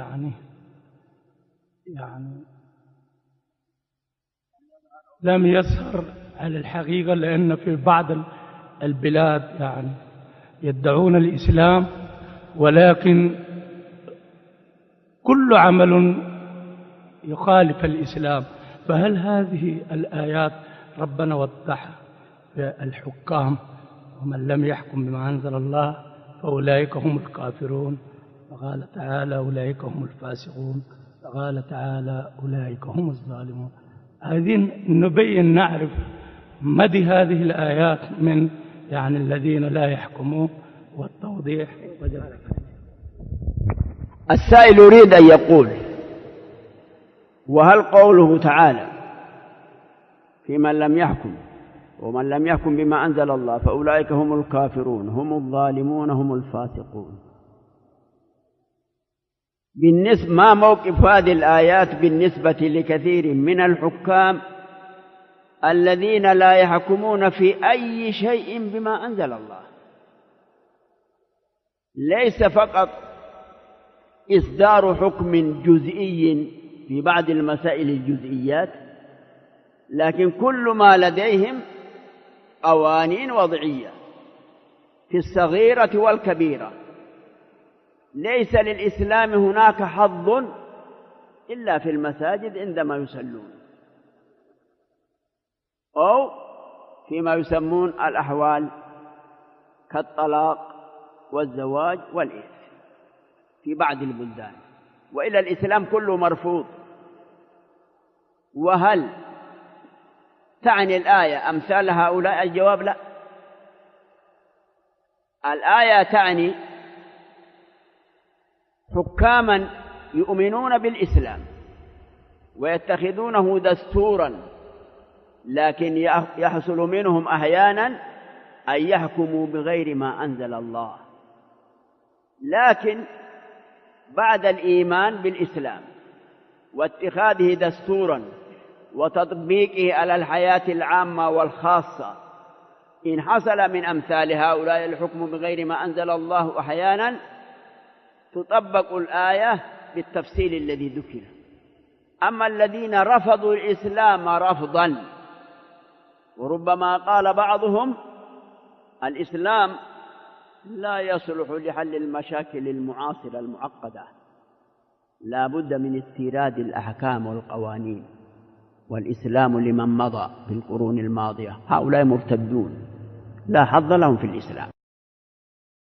لم يسهر على الحقيقة، لأن في بعض البلاد يدعون الإسلام ولكن كل عمل يخالف الإسلام. فهل هذه الآيات ربنا وضحها في الحكام ومن لم يحكم بما أنزل الله فأولئك هم الكافرون، فقال تعالى أولئك هم الفاسقون، فقال تعالى أولئك هم الظالمون. هذه نبين نعرف مدى هذه الآيات من الذين لا يحكمون والتوضيح. السائل يريد أن يقول: وهل قوله تعالى في من لم يحكم ومن لم يحكم بما أنزل الله فأولئك هم الكافرون هم الظالمون هم الفاسقون، ما موقف هذه الآيات بالنسبة لكثير من الحكام الذين لا يحكمون في أي شيء بما أنزل الله؟ ليس فقط إصدار حكم جزئي في بعض المسائل الجزئيات، لكن كل ما لديهم قوانين وضعية في الصغيرة والكبيرة. ليس للإسلام هناك حظ إلا في المساجد عندما يصلون أو فيما يسمون الأحوال كالطلاق والزواج والإرث في بعض البلدان، وإلى الإسلام كله مرفوض. وهل تعني الآية أمثال هؤلاء؟ الجواب لا. الآية تعني حكاما يؤمنون بالإسلام ويتخذونه دستورا، لكن يحصل منهم أحيانا أن يحكموا بغير ما أنزل الله، لكن بعد الإيمان بالإسلام واتخاذه دستورا وتطبيقه على الحياة العامة والخاصة، إن حصل من أمثال هؤلاء الحكم بغير ما أنزل الله أحيانا تطبق الآية بالتفصيل الذي ذكر، أما الذين رفضوا الإسلام رفضا، وربما قال بعضهم الإسلام لا يصلح لحل المشاكل المعاصرة المعقدة، لا بد من استيراد الأحكام والقوانين، والإسلام لمن مضى في القرون الماضية هؤلاء مرتدون لا حظ لهم في الإسلام.